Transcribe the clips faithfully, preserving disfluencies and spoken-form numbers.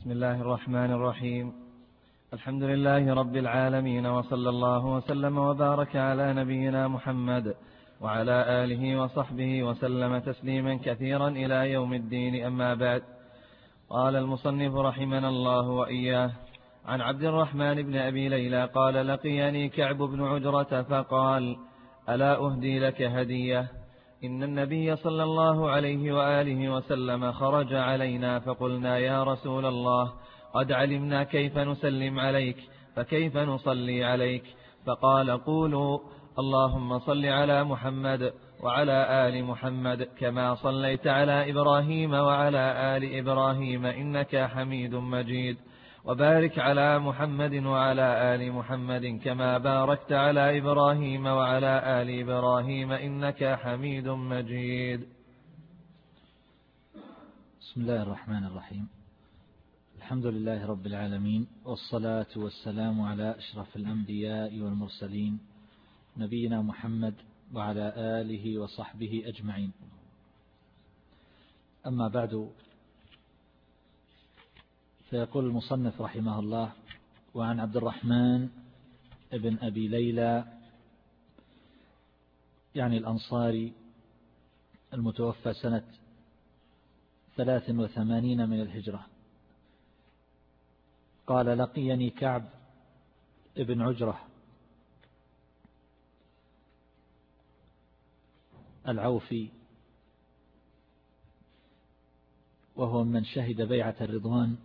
بسم الله الرحمن الرحيم. الحمد لله رب العالمين، وصلى الله وسلم وبارك على نبينا محمد وعلى آله وصحبه وسلم تسليما كثيرا إلى يوم الدين. أما بعد، قال المصنف رحمنا الله وإياه: عن عبد الرحمن بن أبي ليلى قال: لقيني كعب بن عجرة فقال: ألا أهدي لك هدية؟ إن النبي صلى الله عليه وآله وسلم خرج علينا فقلنا: يا رسول الله، قد علمنا كيف نسلم عليك، فكيف نصلي عليك؟ فقال: قولوا: اللهم صل على محمد وعلى آل محمد كما صليت على إبراهيم وعلى آل إبراهيم إنك حميد مجيد، وبارك على محمد وعلى آل محمد كما باركت على إبراهيم وعلى آل إبراهيم إنك حميد مجيد. بسم الله الرحمن الرحيم. الحمد لله رب العالمين، والصلاة والسلام على أشرف الأنبياء والمرسلين نبينا محمد وعلى آله وصحبه أجمعين. أما بعد، فيقول المصنف رحمه الله: وعن عبد الرحمن ابن أبي ليلى، يعني الأنصاري، المتوفى سنة ثلاث وثمانين من الهجرة، قال: لقيني كعب ابن عجرة العوفي، وهو من شهد بيعة الرضوان،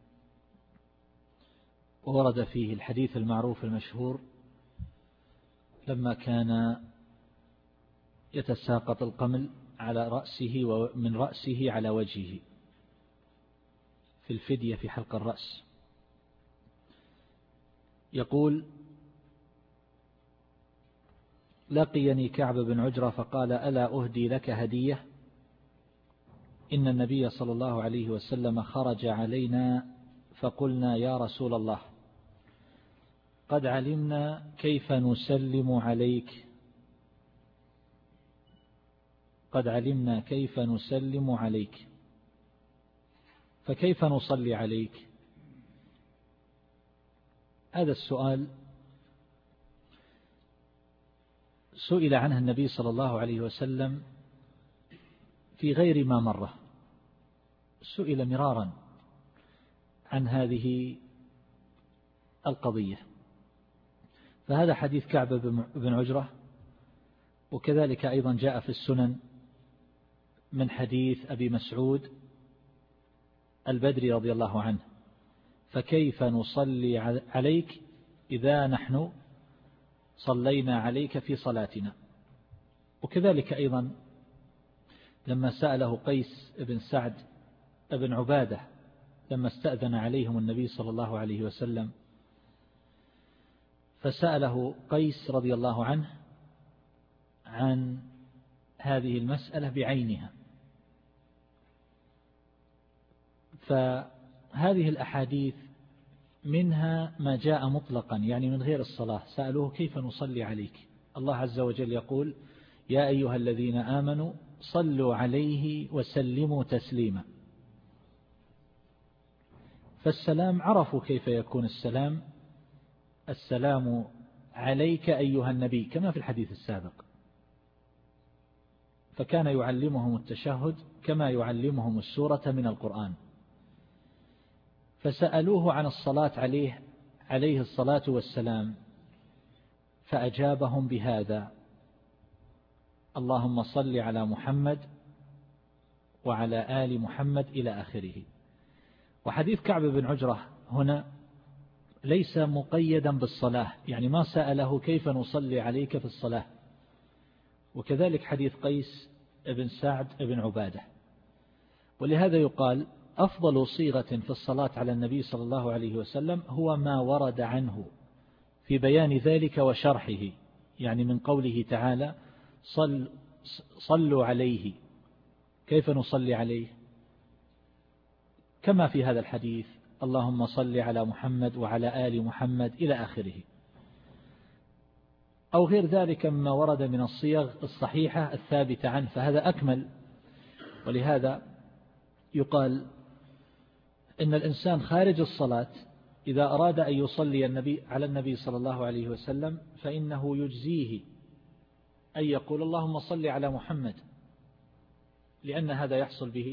وورد فيه الحديث المعروف المشهور: لما كان يتساقط القمل على رأسه ومن رأسه على وجهه في الفدية في حلق الرأس. يقول: لقيني كعب بن عجرة فقال: ألا أهدي لك هدية؟ إن النبي صلى الله عليه وسلم خرج علينا فقلنا: يا رسول الله، قد علمنا كيف نسلم عليك قد علمنا كيف نسلم عليك فكيف نصلي عليك؟ هذا السؤال سئل عنه النبي صلى الله عليه وسلم في غير ما مرة، سئل مرارا عن هذه القضية. فهذا حديث كعب بن عجرة، وكذلك أيضا جاء في السنن من حديث أبي مسعود البدري رضي الله عنه: فكيف نصلي عليك إذا نحن صلينا عليك في صلاتنا؟ وكذلك أيضا لما سأله قيس بن سعد بن عبادة لما استأذن عليهم النبي صلى الله عليه وسلم، فسأله قيس رضي الله عنه عن هذه المسألة بعينها. فهذه الأحاديث منها ما جاء مطلقا، يعني من غير الصلاة، سألوه: كيف نصلي عليك؟ الله عز وجل يقول: يا أيها الذين آمنوا صلوا عليه وسلموا تسليما. فالسلام عرفوا كيف يكون السلام: السلام عليك أيها النبي، كما في الحديث السابق. فكان يعلمهم التشهد كما يعلمهم السورة من القرآن. فسألوه عن الصلاة عليه عليه الصلاة والسلام، فأجابهم بهذا: اللهم صل على محمد وعلى آل محمد إلى آخره. وحديث كعب بن عجرة هنا ليس مقيدا بالصلاة، يعني ما سأله كيف نصلي عليك في الصلاة. وكذلك حديث قيس بن سعد بن عبادة. ولهذا يقال: أفضل صيغة في الصلاة على النبي صلى الله عليه وسلم هو ما ورد عنه في بيان ذلك وشرحه، يعني من قوله تعالى: صل صلوا عليه، كيف نصلي عليه؟ كما في هذا الحديث: اللهم صل على محمد وعلى آل محمد إلى آخره. أو غير ذلك مما ورد من الصيغ الصحيحة الثابتة عنه، فهذا أكمل. ولهذا يقال إن الإنسان خارج الصلاة إذا أراد أن يصلي النبي على النبي صلى الله عليه وسلم فإنه يجزيه أن يقول اللهم صل على محمد، لأن هذا يحصل به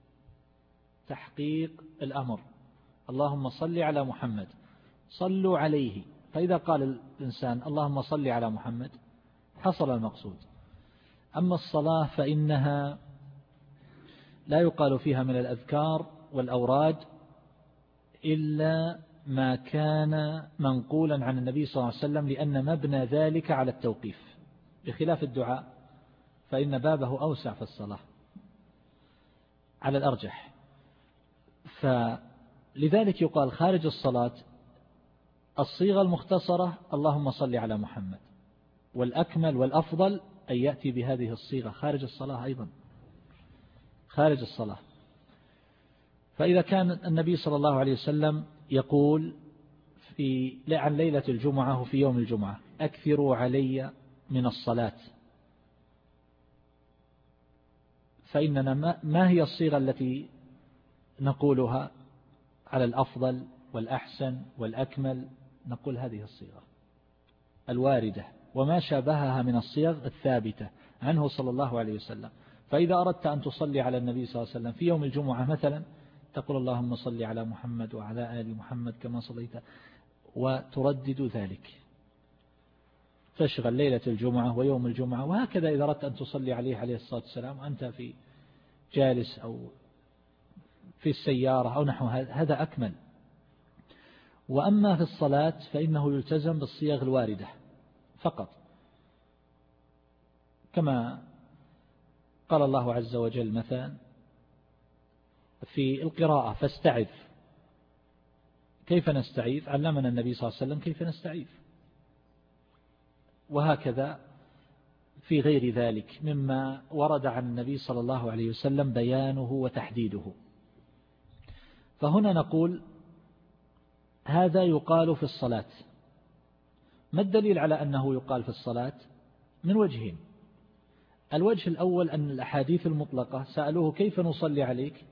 تحقيق الأمر. اللهم صل على محمد، صلوا عليه. فإذا قال الإنسان اللهم صل على محمد حصل المقصود. أما الصلاة فإنها لا يقال فيها من الأذكار والأوراد إلا ما كان منقولا عن النبي صلى الله عليه وسلم، لأن مبنى ذلك على التوقيف، بخلاف الدعاء فإن بابه أوسع في الصلاة على الأرجح. فلذلك يقال خارج الصلاة الصيغة المختصرة اللهم صل على محمد، والأكمل والأفضل أن يأتي بهذه الصيغة خارج الصلاة أيضا، خارج الصلاة. فإذا كان النبي صلى الله عليه وسلم يقول في عن ليلة الجمعة وفي يوم الجمعة أكثروا علي من الصلاة، فإننا ما هي الصيغة التي نقولها على الأفضل والأحسن والأكمل؟ نقول هذه الصيغة الواردة وما شابهها من الصيغ الثابتة عنه صلى الله عليه وسلم. فإذا أردت أن تصلي على النبي صلى الله عليه وسلم في يوم الجمعة مثلا تقول اللهم صل على محمد وعلى آل محمد كما صليت، وتردد ذلك، تشغل ليلة الجمعة ويوم الجمعة. وهكذا إذا أردت أن تصلي عليه عليه الصلاة والسلام أنت في جالس أو في السيارة أو نحو هذا أكمل. وأما في الصلاة فإنه يلتزم بالصيغ الواردة فقط، كما قال الله عز وجل مثلا في القراءة فاستعذ. كيف نستعيذ؟ علمنا النبي صلى الله عليه وسلم كيف نستعيذ. وهكذا في غير ذلك مما ورد عن النبي صلى الله عليه وسلم بيانه وتحديده. فهنا نقول هذا يقال في الصلاة. ما الدليل على أنه يقال في الصلاة؟ من وجهين. الوجه الأول أن الأحاديث المطلقة سألوه كيف نصلي عليك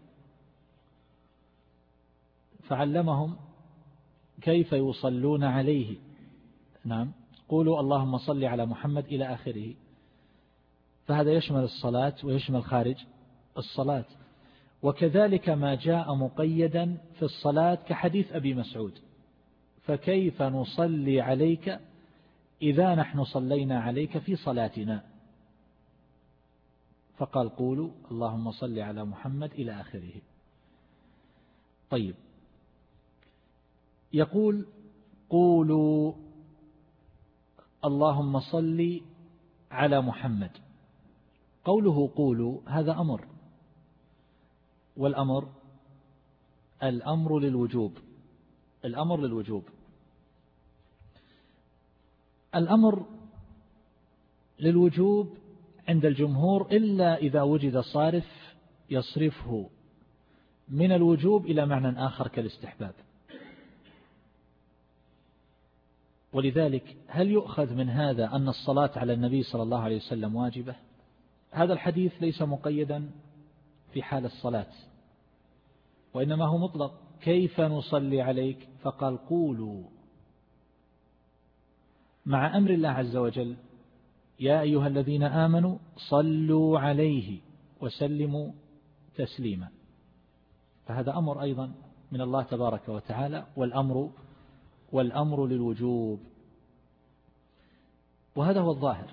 فعلمهم كيف يصلون عليه. نعم، قولوا اللهم صل على محمد إلى آخره. فهذا يشمل الصلاة ويشمل خارج الصلاة. وكذلك ما جاء مقيدا في الصلاة كحديث أبي مسعود فكيف نصلي عليك إذا نحن صلينا عليك في صلاتنا، فقال قولوا اللهم صل على محمد إلى آخره. طيب، يقول قولوا اللهم صل على محمد. قوله قولوا هذا أمر، والأمر الأمر للوجوب. الأمر للوجوب الأمر للوجوب عند الجمهور إلا إذا وجد صارف يصرفه من الوجوب إلى معنى آخر كالاستحباب. ولذلك هل يؤخذ من هذا أن الصلاة على النبي صلى الله عليه وسلم واجبة؟ هذا الحديث ليس مقيدا في حال الصلاة، وإنما هو مطلق. كيف نصلي عليك؟ فقال قولوا، مع أمر الله عز وجل يا أيها الذين آمنوا صلوا عليه وسلموا تسليما. فهذا أمر أيضا من الله تبارك وتعالى، والأمر والأمر للوجوب. وهذا هو الظاهر،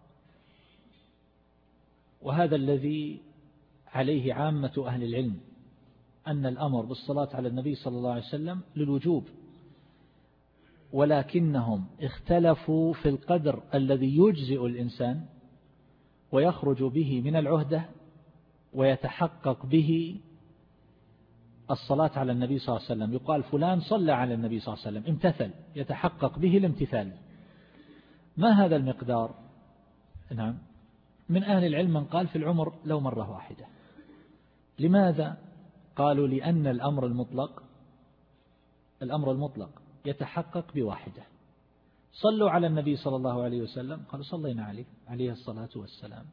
وهذا الذي عليه عامة أهل العلم، أن الأمر بالصلاة على النبي صلى الله عليه وسلم للوجوب، ولكنهم اختلفوا في القدر الذي يجزئ الإنسان ويخرج به من العهدة ويتحقق به الصلاة على النبي صلى الله عليه وسلم. يقال فلان صلى على النبي صلى الله عليه وسلم، امتثل، يتحقق به الامتثال. ما هذا المقدار؟ نعم، من أهل العلم من قال في العمر لو مرة واحدة. لماذا؟ قالوا لأن الأمر المطلق الأمر المطلق يتحقق بواحدة. صلوا على النبي صلى الله عليه وسلم، قالوا صلينا عليه عليه الصلاة والسلام.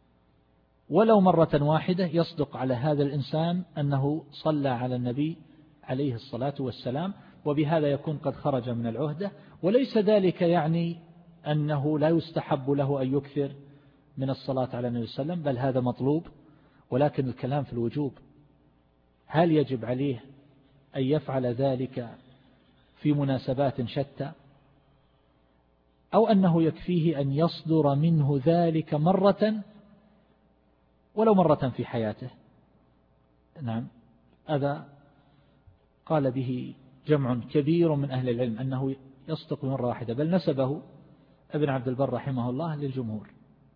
ولو مرة واحدة يصدق على هذا الإنسان أنه صلى على النبي عليه الصلاة والسلام، وبهذا يكون قد خرج من العهدة. وليس ذلك يعني أنه لا يستحب له أن يكثر من الصلاة على النبي صلى الله عليه وسلم، بل هذا مطلوب، ولكن الكلام في الوجوب. هل يجب عليه أن يفعل ذلك في مناسبات شتى، أو أنه يكفيه أن يصدر منه ذلك مرة ولو مرة في حياته؟ نعم، هذا قال به جمع كبير من أهل العلم أنه يصدق مرة واحدة، بل نسبه ابن عبد البر رحمه الله للجمهور.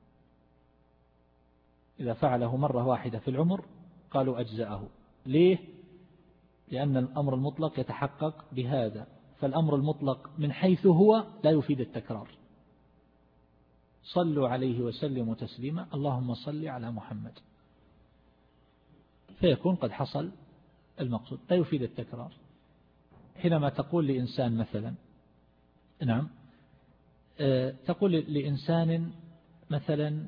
إذا فعله مرة واحدة في العمر قالوا أجزأه. ليه؟ لأن الأمر المطلق يتحقق بهذا، فالأمر المطلق من حيث هو لا يفيد التكرار. صلوا عليه وسلموا تسليما، اللهم صل على محمد، فيكون قد حصل المقصود، لا يفيد التكرار. حينما تقول لإنسان مثلا، نعم، تقول لإنسان مثلا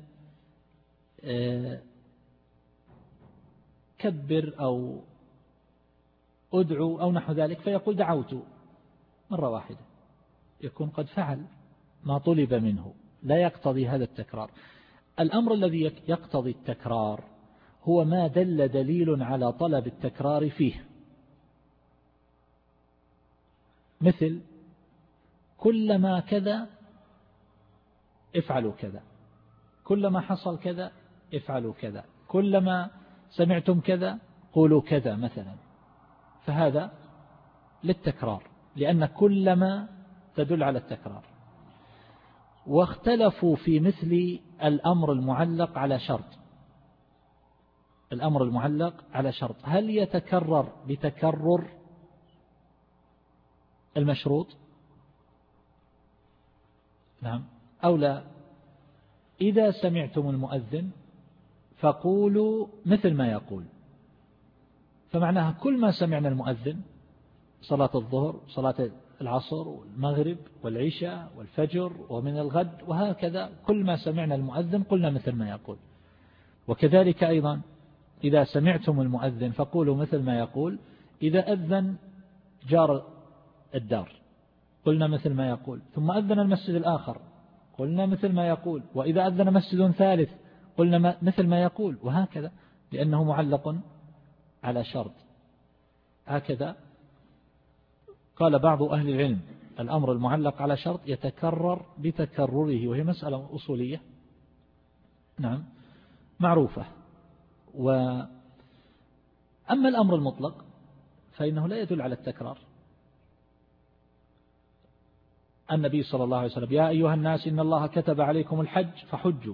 كبر أو أدعو أو نحو ذلك، فيقول دعوت مرة واحدة، يكون قد فعل ما طلب منه، لا يقتضي هذا التكرار. الأمر الذي يقتضي التكرار هو ما دل دليل على طلب التكرار فيه، مثل كلما كذا افعلوا كذا، كلما حصل كذا افعلوا كذا، كلما سمعتم كذا قولوا كذا مثلا، فهذا للتكرار، لأن كلما تدل على التكرار. واختلفوا في مثل الأمر المعلق على شرط. الأمر المعلق على شرط هل يتكرر بتكرر المشروط؟ نعم أو لا؟ إذا سمعتم المؤذن فقولوا مثل ما يقول، فمعناها كل ما سمعنا المؤذن، صلاة الظهر، صلاة العصر والمغرب والعشاء والفجر ومن الغد وهكذا، كل ما سمعنا المؤذن قلنا مثل ما يقول. وكذلك أيضا إذا سمعتم المؤذن فقولوا مثل ما يقول. إذا أذن جار الدار قلنا مثل ما يقول، ثم أذن المسجد الآخر قلنا مثل ما يقول، وإذا أذن مسجد ثالث قلنا مثل ما يقول، وهكذا، لأنه معلق على شرط. هكذا قال بعض أهل العلم الأمر المعلق على شرط يتكرر بتكرره، وهي مسألة أصولية نعم معروفة. وأما الأمر المطلق فإنه لا يدل على التكرار. النبي صلى الله عليه وسلم يا أيها الناس إن الله كتب عليكم الحج فحجوا،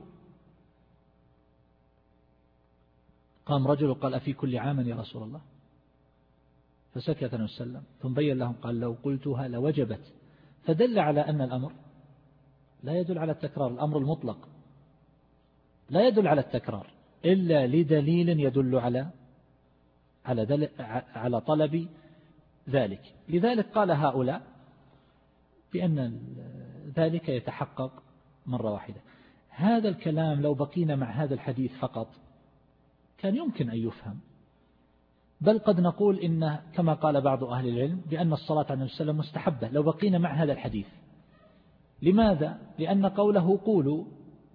قام رجل وقال أفي كل عام يا رسول الله؟ فسكت النبي صلى الله عليه وسلم ثم بين لهم قال لو قلتها لوجبت، فدل على أن الأمر لا يدل على التكرار. الأمر المطلق لا يدل على التكرار إلا لدليل يدل على على دل على طلب ذلك. لذلك قال هؤلاء بأن ذلك يتحقق مرة واحدة. هذا الكلام لو بقينا مع هذا الحديث فقط كان يمكن أن يفهم، بل قد نقول إن كما قال بعض أهل العلم بأن الصلاة على النبي صلى الله عليه وسلم مستحبة لو بقينا مع هذا الحديث. لماذا؟ لأن قوله قولوا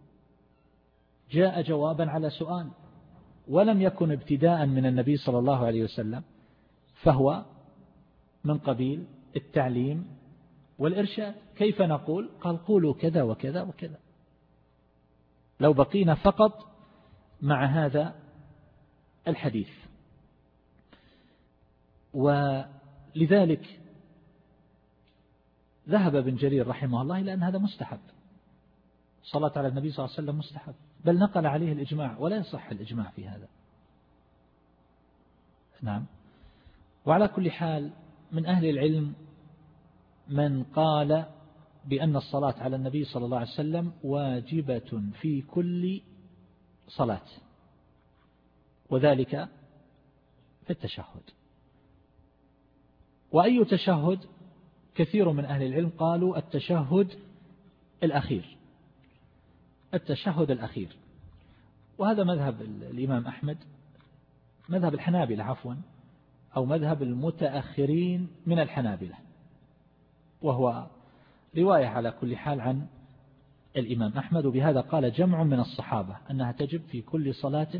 جاء جوابا على سؤال، ولم يكن ابتداء من النبي صلى الله عليه وسلم، فهو من قبيل التعليم والإرشاد. كيف نقول؟ قال قولوا كذا وكذا وكذا. لو بقينا فقط مع هذا الحديث. ولذلك ذهب ابن جرير رحمه الله إلى أن هذا مستحب، صلاة على النبي صلى الله عليه وسلم مستحب، بل نقل عليه الإجماع، ولا يصح الإجماع في هذا. نعم. وعلى كل حال من أهل العلم من قال بأن الصلاة على النبي صلى الله عليه وسلم واجبة في كل صلاة، وذلك في التشهد. وأي تشهد؟ كثير من أهل العلم قالوا التشهد الأخير، التشهد الأخير. وهذا مذهب الإمام أحمد، مذهب الحنابلة عفوا، أو مذهب المتأخرين من الحنابلة، وهو رواية على كل حال عن الإمام أحمد. بهذا قال جمع من الصحابة أنها تجب في كل صلاة،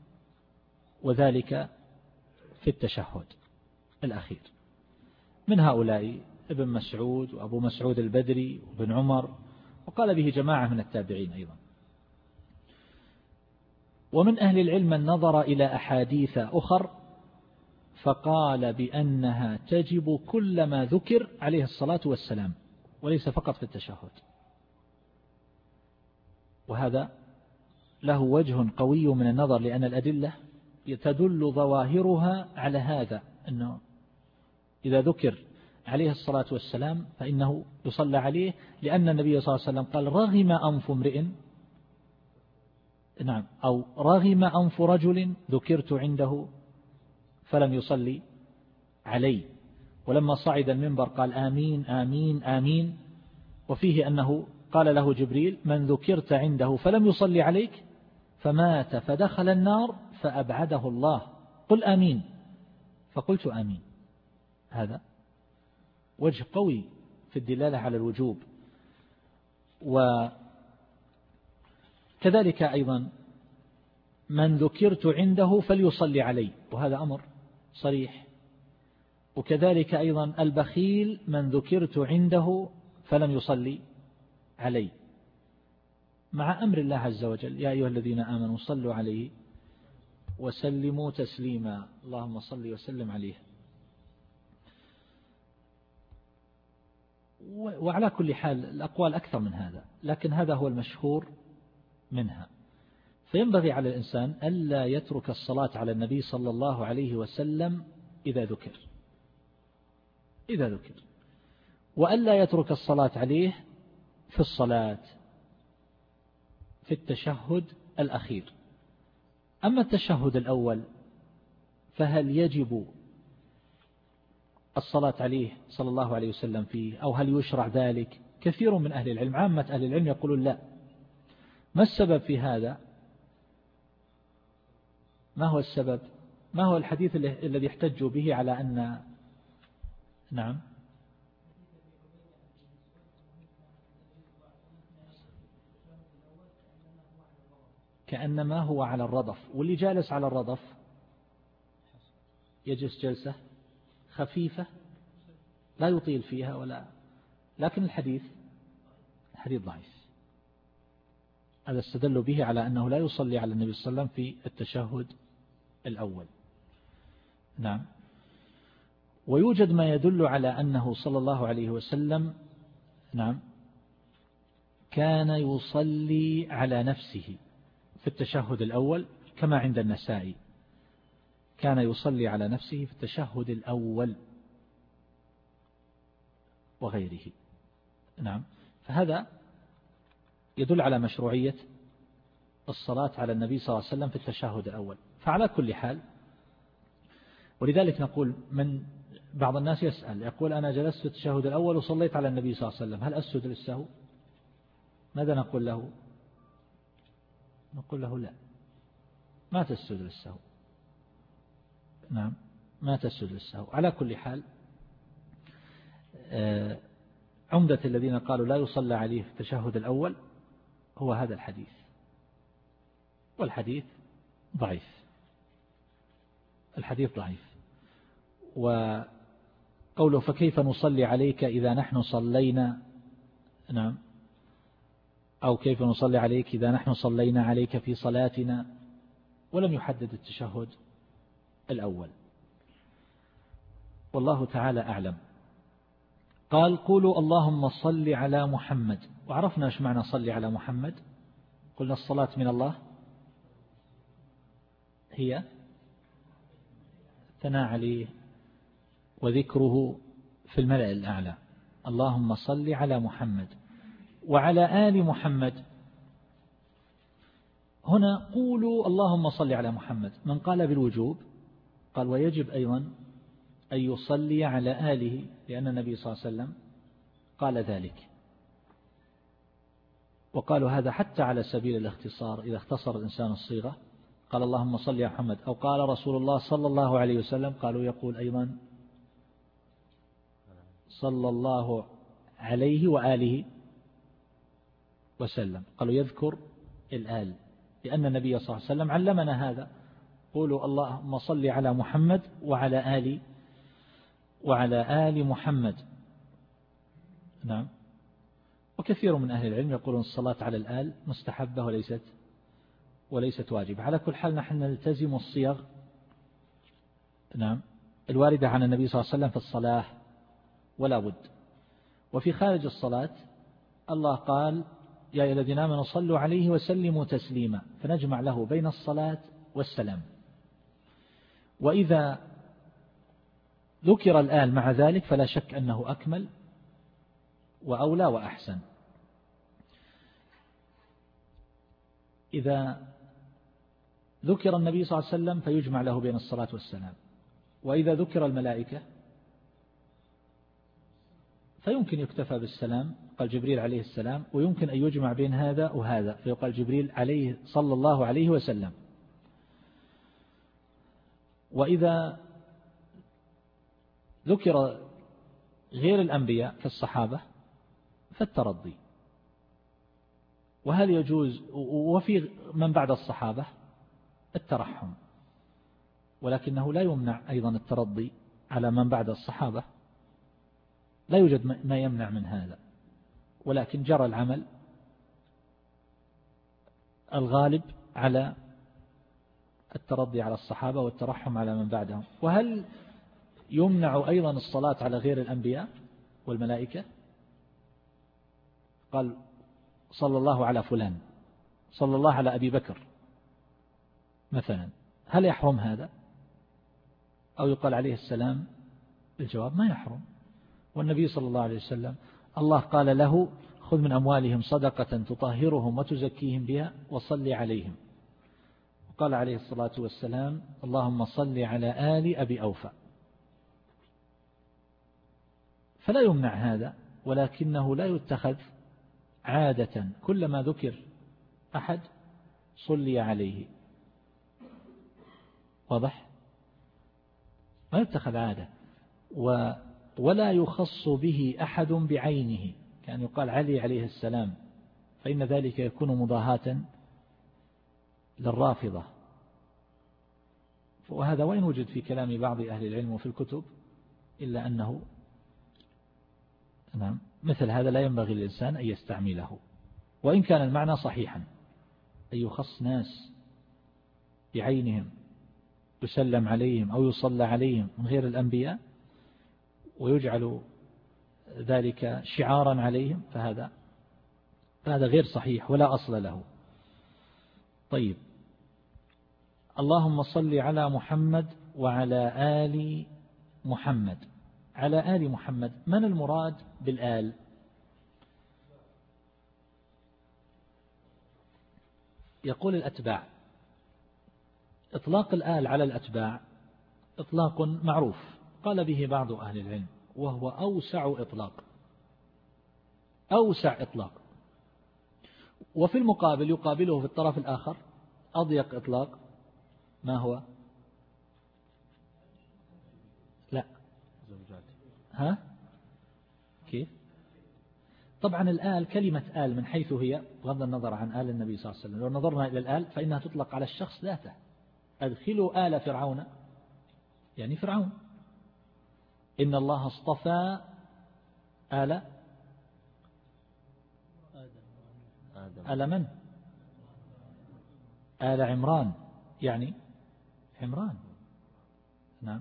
وذلك في التشهد الأخير. من هؤلاء ابن مسعود وأبو مسعود البدري وابن عمر، وقال به جماعة من التابعين أيضا. ومن أهل العلم من نظر إلى أحاديث أخر فقال بأنها تجب كلما ذكر عليه الصلاة والسلام، وليس فقط في التشهد. وهذا له وجه قوي من النظر، لأن الأدلة تدل ظواهرها على هذا، أنه إذا ذكر عليه الصلاة والسلام فإنه يصلى عليه، لأن النبي صلى الله عليه وسلم قال رغم أنف امرئ، نعم، أو رغم أنف رجل ذكرت عنده فلم يصلي علي. ولما صعد المنبر قال آمين آمين آمين، وفيه أنه قال له جبريل من ذكرت عنده فلم يصلي عليك فمات فدخل النار فأبعده الله، قل آمين، فقلت آمين. هذا وجه قوي في الدلالة على الوجوب. وكذلك أيضا من ذكرت عنده فليصلي علي، وهذا أمر صريح. وكذلك أيضا البخيل من ذكرت عنده فلم يصلي علي، مع أمر الله عز وجل يا أيها الذين آمنوا صلوا عليه وسلموا تسليما، اللهم صل وسلم عليه. وعلى كل حال الأقوال أكثر من هذا، لكن هذا هو المشهور منها. فينبغي على الإنسان ألا يترك الصلاة على النبي صلى الله عليه وسلم إذا ذكر إذا ذكر وألا يترك الصلاة عليه في الصلاة في التشهد الأخير. أما التشهد الأول فهل يجب الصلاة عليه صلى الله عليه وسلم فيه، أو هل يشرع ذلك؟ كثير من أهل العلم، عامة أهل العلم يقولون لا. ما السبب في هذا؟ ما هو السبب؟ ما هو الحديث الذي احتجوا به على أن نعم كأنما هو على الرضف، واللي جالس على الرضف يجلس جلسة خفيفة لا يطيل فيها ولا، لكن الحديث الحديث ضعيف. هذا استدلوا به على أنه لا يصلي على النبي صلى الله عليه وسلم في التشهد الأول. نعم. ويوجد ما يدل على أنه صلى الله عليه وسلم نعم كان يصلي على نفسه في التشهد الأول، كما عند النسائي كان يصلي على نفسه في التشهد الأول وغيره. نعم. فهذا يدل على مشروعية الصلاة على النبي صلى الله عليه وسلم في التشهد الأول. فعلى كل حال، ولذلك نقول من بعض الناس يسأل يقول أنا جلست في التشهد الأول وصليت على النبي صلى الله عليه وسلم، هل أسجد للسهو؟ ماذا نقول له؟ نقول له لا، ما تسجد للسهو. نعم، ما تسجد للسهو. على كل حال عمدة الذين قالوا لا يصلى عليه في التشهد الأول هو هذا الحديث، والحديث ضعيف الحديث ضعيف. وقوله فكيف نصلي عليك إذا نحن صلينا، نعم، أو كيف نصلي عليك إذا نحن صلينا عليك في صلاتنا، ولم يحدد التشهد الأول، والله تعالى أعلم. قال قولوا اللهم صل على محمد. وعرفنا ايش معنى صلي على محمد؟ قلنا الصلاة من الله هي ثناء عليه وذكره في الملأ الأعلى. اللهم صل على محمد وعلى آل محمد. هنا قولوا اللهم صل على محمد. من قال بالوجوب قال ويجب أيضا أن يصلي على آله، لأن النبي صلى الله عليه وسلم قال ذلك. وقالوا هذا حتى على سبيل الاختصار، إذا اختصر الإنسان الصيغة قال اللهم صل على محمد، أو قال رسول الله صلى الله عليه وسلم، قالوا يقول أيضا صلى الله عليه وآله وسلم، قالوا يذكر الآل، لأن النبي صلى الله عليه وسلم علمنا هذا، قولوا اللهم صل على محمد وعلى آل وعلى آل محمد. نعم. وكثير من أهل العلم يقولون الصلاة على الآل مستحبة وليست وليست واجبة. على كل حال نحن نلتزم الصيغ نعم الواردة عن النبي صلى الله عليه وسلم في الصلاة ولا بد. وفي خارج الصلاة الله قال يا أيها الذين آمنوا صلوا عليه وسلموا تسليما، فنجمع له بين الصلاة والسلام. وإذا ذكر الآل مع ذلك فلا شك أنه أكمل وأولى وأحسن. إذا ذكر النبي صلى الله عليه وسلم فيجمع له بين الصلاة والسلام، وإذا ذكر الملائكة فيمكن يكتفى بالسلام، قال جبريل عليه السلام، ويمكن أن يجمع بين هذا وهذا فيقال جبريل عليه صلى الله عليه وسلم. وإذا ذكر غير الأنبياء كالصحابة فالترضي. وهل يجوز وفي من بعد الصحابة الترحم، ولكنه لا يمنع أيضا الترضي على من بعد الصحابة، لا يوجد ما يمنع من هذا، ولكن جرى العمل الغالب على الترضي على الصحابة والترحم على من بعدهم. وهل يمنع أيضا الصلاة على غير الأنبياء والملائكة؟ قال صلى الله على فلان، صلى الله على أبي بكر مثلا، هل يحرم هذا؟ أو يقال عليه السلام؟ الجواب ما يحرم. والنبي صلى الله عليه وسلم الله قال له خذ من أموالهم صدقة تطهرهم وتزكيهم بها وصل عليهم، وقال عليه الصلاة والسلام اللهم صل على آل أبي أوفى. فلا يمنع هذا، ولكنه لا يتخذ عادة كلما ذكر أحد صلي عليه. واضح؟ ما يتخذ عادة. و ولا يخص به أحد بعينه، كان يقال علي عليه السلام، فإن ذلك يكون مضاهاة للرافضة. وهذا وإن وجد في كلام بعض أهل العلم وفي الكتب، إلا أنه نعم مثل هذا لا ينبغي للإنسان أن يستعمله، وإن كان المعنى صحيحا، أن يخص ناس بعينهم يسلم عليهم أو يصلى عليهم من غير الأنبياء ويجعل ذلك شعارا عليهم، فهذا فهذا غير صحيح ولا أصل له. طيب، اللهم صل على محمد وعلى آل محمد. على آل محمد، من المراد بالآل؟ يقول الأتباع. إطلاق الآل على الأتباع إطلاق معروف قال به بعض أهل العلم، وهو أوسع إطلاق أوسع إطلاق وفي المقابل يقابله في الطرف الآخر أضيق إطلاق. ما هو؟ لا ها كيف؟ طبعا الآل كلمة آل من حيث هي، بغض النظر عن آل النبي صلى الله عليه وسلم، لو نظرنا إلى الآل فإنها تطلق على الشخص ذاته. أدخلوا آل فرعون يعني فرعون. إن الله اصطفى آل آل من؟ آل عمران يعني عمران. نعم.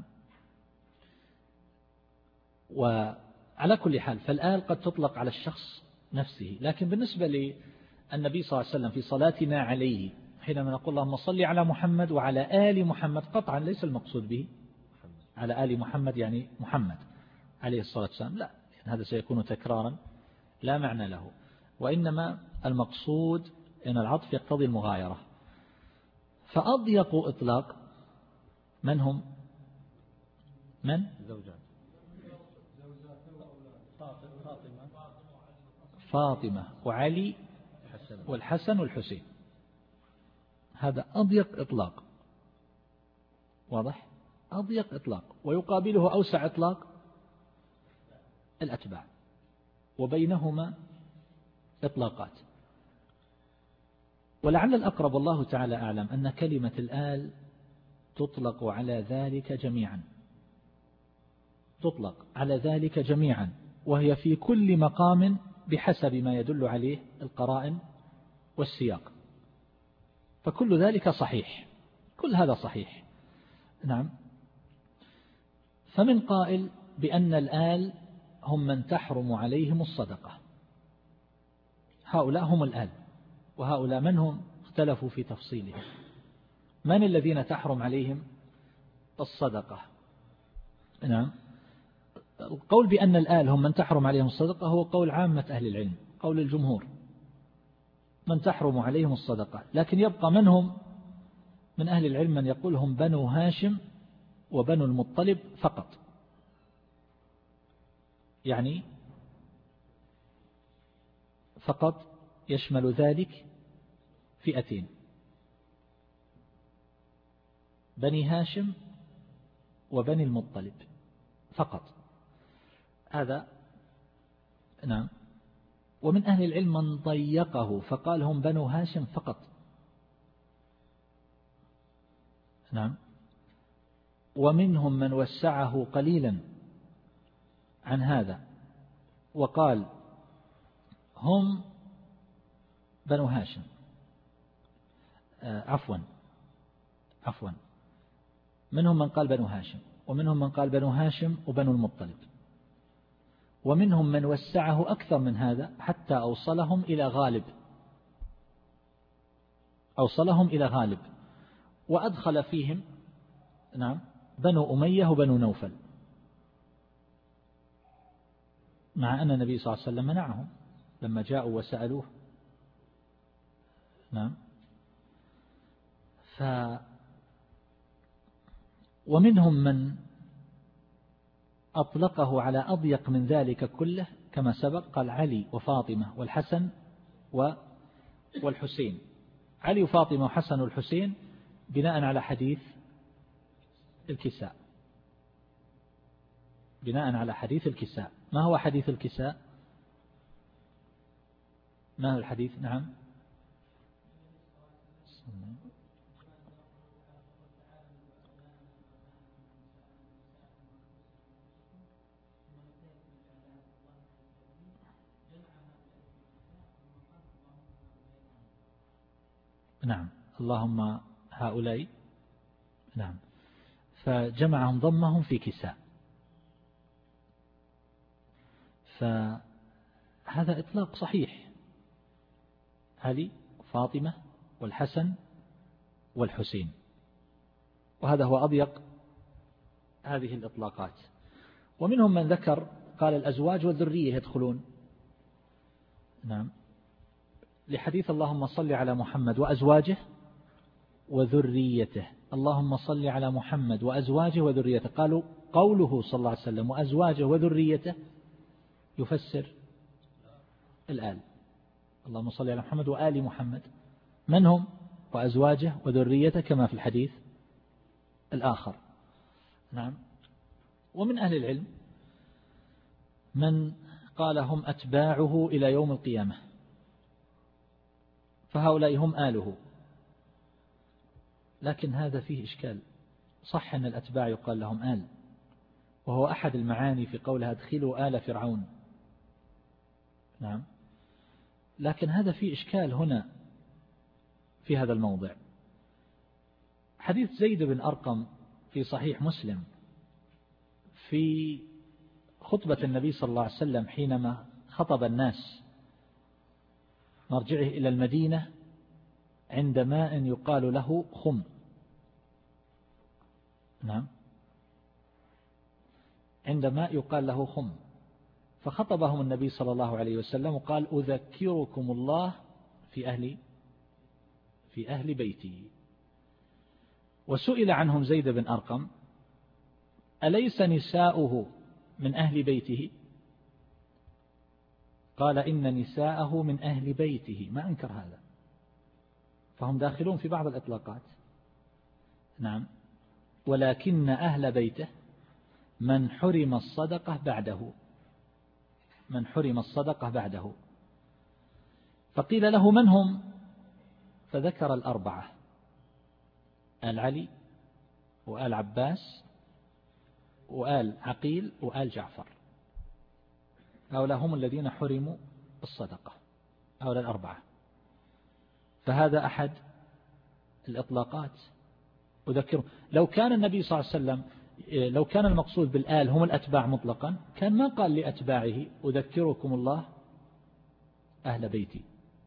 وعلى كل حال فالآل قد تطلق على الشخص نفسه، لكن بالنسبة للنبي صلى الله عليه وسلم في صلاتنا عليه حينما نقول اللهم صل على محمد وعلى آل محمد، قطعا ليس المقصود به على آل محمد يعني محمد عليه الصلاة والسلام، لا، هذا سيكون تكرارا لا معنى له، وإنما المقصود أن العطف يقتضي المغايرة. فأضيق إطلاق من هم؟ من؟ زوجات فاطمة وعلي والحسن والحسين. هذا أضيق إطلاق، واضح؟ أضيق إطلاق، ويقابله أوسع إطلاق الأتباع، وبينهما إطلاقات. ولعل الأقرب والله تعالى أعلم أن كلمة الآل تطلق على ذلك جميعا، تطلق على ذلك جميعا، وهي في كل مقام بحسب ما يدل عليه القرائن والسياق، فكل ذلك صحيح، كل هذا صحيح. نعم. فمن قائل بأن الآل هم من تحرم عليهم الصدقة، هؤلاء هم الآل، وهؤلاء من هم؟ اختلفوا في تفصيلهم. من الذين تحرم عليهم الصدقة؟ نعم. القول بأن الآل هم من تحرم عليهم الصدقة هو قول عامة أهل العلم، قول الجمهور، من تحرم عليهم الصدقة. لكن يبقى منهم من أهل العلم من يقول هم بنو هاشم وبنو المطلب فقط، يعني فقط يشمل ذلك فئتين، بني هاشم وبني المطلب فقط، هذا. نعم. ومن أهل العلم من ضيقه فقال هم بنو هاشم فقط. نعم. ومنهم من وسعه قليلا عن هذا وقال هم بنو هاشم، آه عفوا عفوا منهم من قال بنو هاشم، ومنهم من قال بنو هاشم وبنو المطلب، ومنهم من وسعه أكثر من هذا حتى أوصلهم إلى غالب، أوصلهم إلى غالب، وأدخل فيهم نعم بنو أمية وبنو نوفل، مع أن النبي صلى الله عليه وسلم منعهم لما جاءوا وسألوه. نعم. ف ومنهم من أطلقه على أضيق من ذلك كله كما سبق، قال علي وفاطمة والحسن والحسين. علي وفاطمة وحسن والحسين بناء على حديث الكساء، بناء على حديث الكساء. ما هو حديث الكساء؟ ما هو الحديث؟ نعم. نعم. اللهم هؤلاء. نعم. فجمعهم ضمهم في كساء، فهذا إطلاق صحيح، علي فاطمة والحسن والحسين، وهذا هو أضيق هذه الإطلاقات. ومنهم من ذكر قال الأزواج والذرية يدخلون. نعم. لحديث اللهم صل على محمد وأزواجه وذريته، اللهم صل على محمد وأزواجه وذريته، قالوا قوله صلى الله عليه وسلم وأزواجه وذريته يفسر الآل، اللهم صل على محمد وآل محمد، من هم؟ وأزواجه وذريته كما في الحديث الآخر. نعم. ومن أهل العلم من قال هم أتباعه إلى يوم القيامة، فهؤلاء هم آله، لكن هذا فيه إشكال. صح أن الأتباع يقال لهم آل، وهو أحد المعاني في قولها ادخلوا آل فرعون. نعم. لكن هذا فيه إشكال هنا في هذا الموضع. حديث زيد بن أرقم في صحيح مسلم في خطبة النبي صلى الله عليه وسلم حينما خطب الناس مرجعه إلى المدينة عند ماء يقال له خم. نعم. عند ماء يقال له خم، فخطبهم النبي صلى الله عليه وسلم وقال أذكركم الله في أهل في أهل بيتي. وسئل عنهم زيد بن أرقم أليس نساؤه من أهل بيته؟ قال إن نساءه من أهل بيته، ما أنكر هذا، فهم داخلون في بعض الإطلاقات. نعم. ولكن أهل بيته من حرم الصدقة بعده، من حرم الصدقة بعده. فقيل له من هم؟ فذكر الأربعة: آل علي وآل عباس وآل عقيل وآل جعفر. هؤلاء هم الذين حرموا الصدقة، هؤلاء الأربعة. فهذا أحد الإطلاقات. أذكره لو كان النبي صلى الله عليه وسلم، لو كان المقصود بالآل هم الأتباع مطلقا، كان ما قال لأتباعه: أذكركم الله أهل بيتي.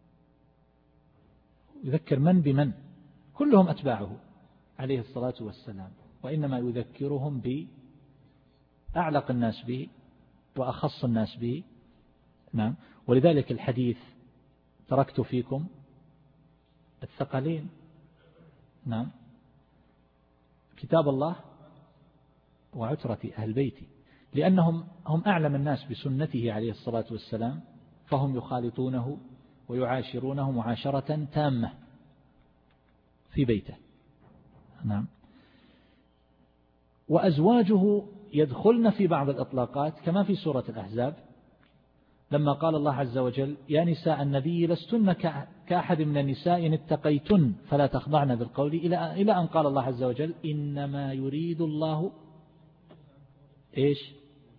يذكر من بمن؟ كلهم أتباعه عليه الصلاة والسلام، وإنما يذكرهم بأعلق الناس به وأخص الناس به. نعم. ولذلك الحديث: تركت فيكم الثقلين. نعم. كتاب الله وعترة أهل بيتي، لأنهم هم أعلم الناس بسنته عليه الصلاة والسلام، فهم يخالطونه ويعاشرونه معاشرة تامة في بيته. نعم. وأزواجه يدخلن في بعض الإطلاقات كما في سورة الأحزاب، لما قال الله عز وجل: يا نساء النبي لستن كأحد من النساء إن اتقيتن فلا تخضعن بالقول، إلى أن قال الله عز وجل: إنما يريد الله إيش؟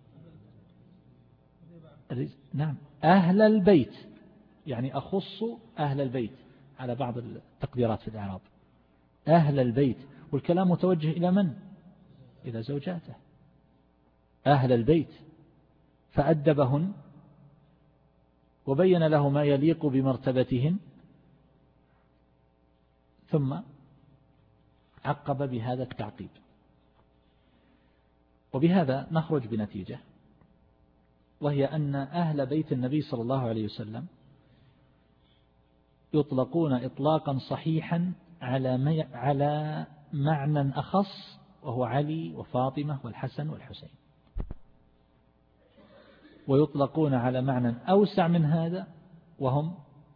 نعم، أهل البيت، يعني أخص أهل البيت على بعض التقديرات في الإعراب. أهل البيت، والكلام متوجه إلى من؟ إلى زوجاته. أهل البيت، فأدبهن وبين له ما يليق بمرتبتهن، ثم عقب بهذا التعقيب. وبهذا نخرج بنتيجة، وهي أن أهل بيت النبي صلى الله عليه وسلم يطلقون إطلاقا صحيحا على على معنى أخص، وهو علي وفاطمة والحسن والحسين، ويطلقون على معنى أوسع من هذا، وهم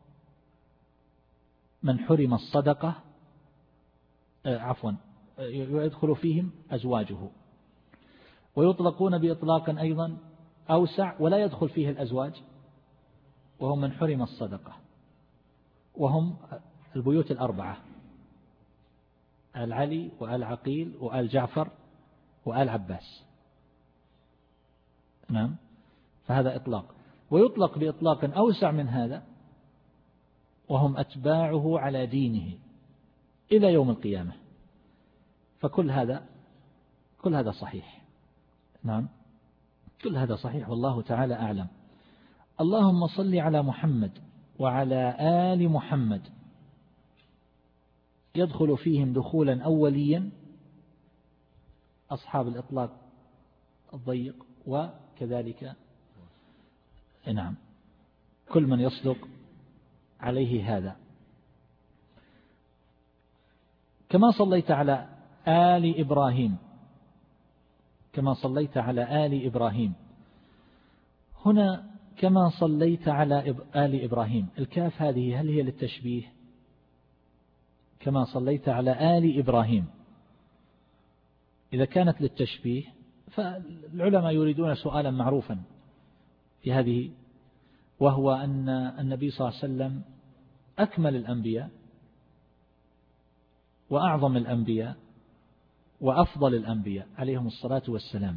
من حرم الصدقة، عفوا يدخل فيهم أزواجه. ويطلقون بإطلاق أيضا أوسع ولا يدخل فيه الأزواج، وهم من حرم الصدقة، وهم البيوت الأربعة: آل علي وآل عقيل وآل جعفر وآل عباس. نعم. فهذا إطلاق. ويطلق بإطلاق أوسع من هذا، وهم أتباعه على دينه إلى يوم القيامة. فكل هذا كل هذا صحيح. نعم، كل هذا صحيح، والله تعالى أعلم. اللهم صل على محمد وعلى آل محمد يدخل فيهم دخولا أوليا أصحاب الإطلاق الضيق، وكذلك نعم كل من يصدق عليه هذا. كما صليت على آل إبراهيم، كما صليت على آل إبراهيم. هنا كما صليت على آل إبراهيم، الكاف هذه هل هي للتشبيه؟ كما صليت على آل إبراهيم، إذا كانت للتشبيه فالعلماء يريدون سؤالا معروفا في هذه، وهو أن النبي صلى الله عليه وسلم أكمل الأنبياء وأعظم الأنبياء وأفضل الأنبياء عليهم الصلاة والسلام،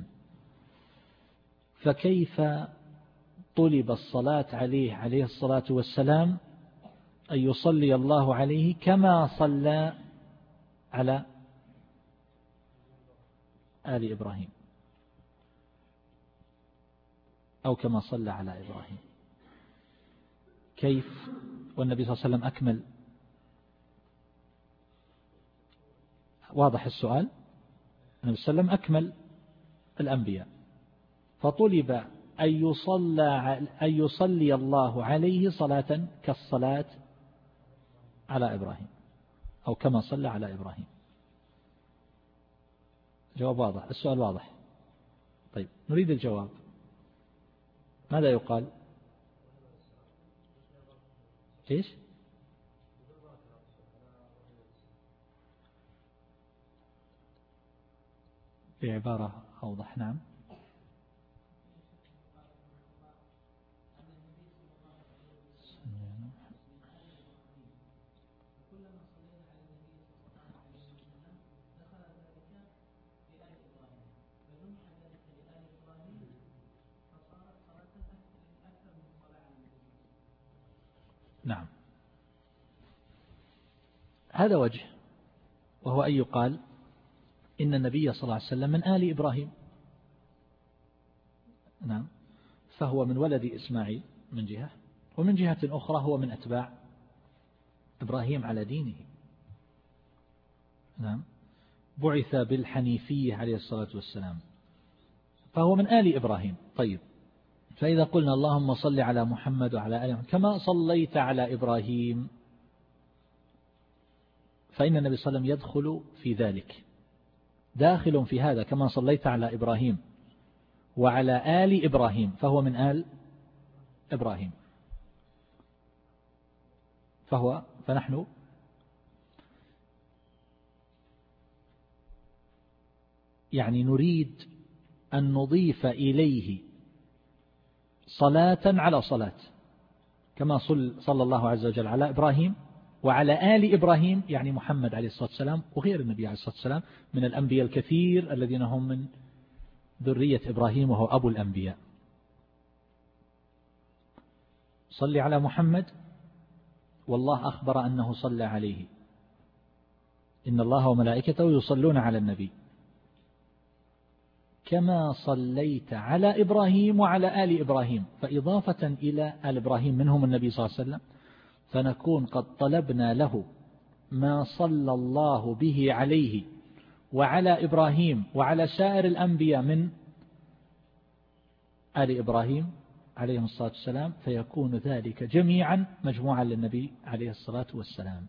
فكيف طلب الصلاة عليه عليه الصلاة والسلام أن يصلي الله عليه كما صلى على آل إبراهيم، أو كما صلى على إبراهيم؟ كيف والنبي صلى الله عليه وسلم أكمل؟ واضح السؤال. النبي صلى الله عليه وسلم أكمل الأنبياء، فطلب أن يصلى أن يصلي الله عليه صلاة كالصلاة على إبراهيم، أو كما صلى على إبراهيم. جواب واضح، السؤال واضح. طيب نريد الجواب، ماذا يقال؟ إيش؟ في عبارة أوضح. نعم. نعم، هذا وجه، وهو أن يقال إن النبي صلى الله عليه وسلم من آل إبراهيم. نعم، فهو من ولد إسماعيل من جهة، ومن جهة أخرى هو من أتباع إبراهيم على دينه. نعم، بعث بالحنيفية عليه الصلاة والسلام، فهو من آل إبراهيم. طيب، فإذا قلنا اللهم صل على محمد وعلى آل محمد كما صليت على إبراهيم، فإن النبي صلى الله عليه وسلم يدخل في ذلك، داخل في هذا، كما صليت على إبراهيم وعلى آل إبراهيم، فهو من آل إبراهيم. فهو فنحن يعني نريد أن نضيف إليه صلاة على صلاة، كما صلى الله عز وجل على إبراهيم وعلى آل إبراهيم، يعني محمد عليه الصلاة والسلام وغير النبي عليه الصلاة والسلام من الأنبياء الكثير الذين هم من ذرية إبراهيم وهو أبو الأنبياء. صل على محمد، والله أخبر أنه صلى عليه، إن الله وملائكته يصلون على النبي، كما صليت على إبراهيم وعلى آل إبراهيم، فإضافة إلى آل إبراهيم منهم النبي صلى الله عليه وسلم، فنكون قد طلبنا له ما صلى الله به عليه وعلى إبراهيم وعلى سائر الأنبياء من آل إبراهيم عليه الصلاة والسلام، فيكون ذلك جميعا مجموعا للنبي عليه الصلاة والسلام.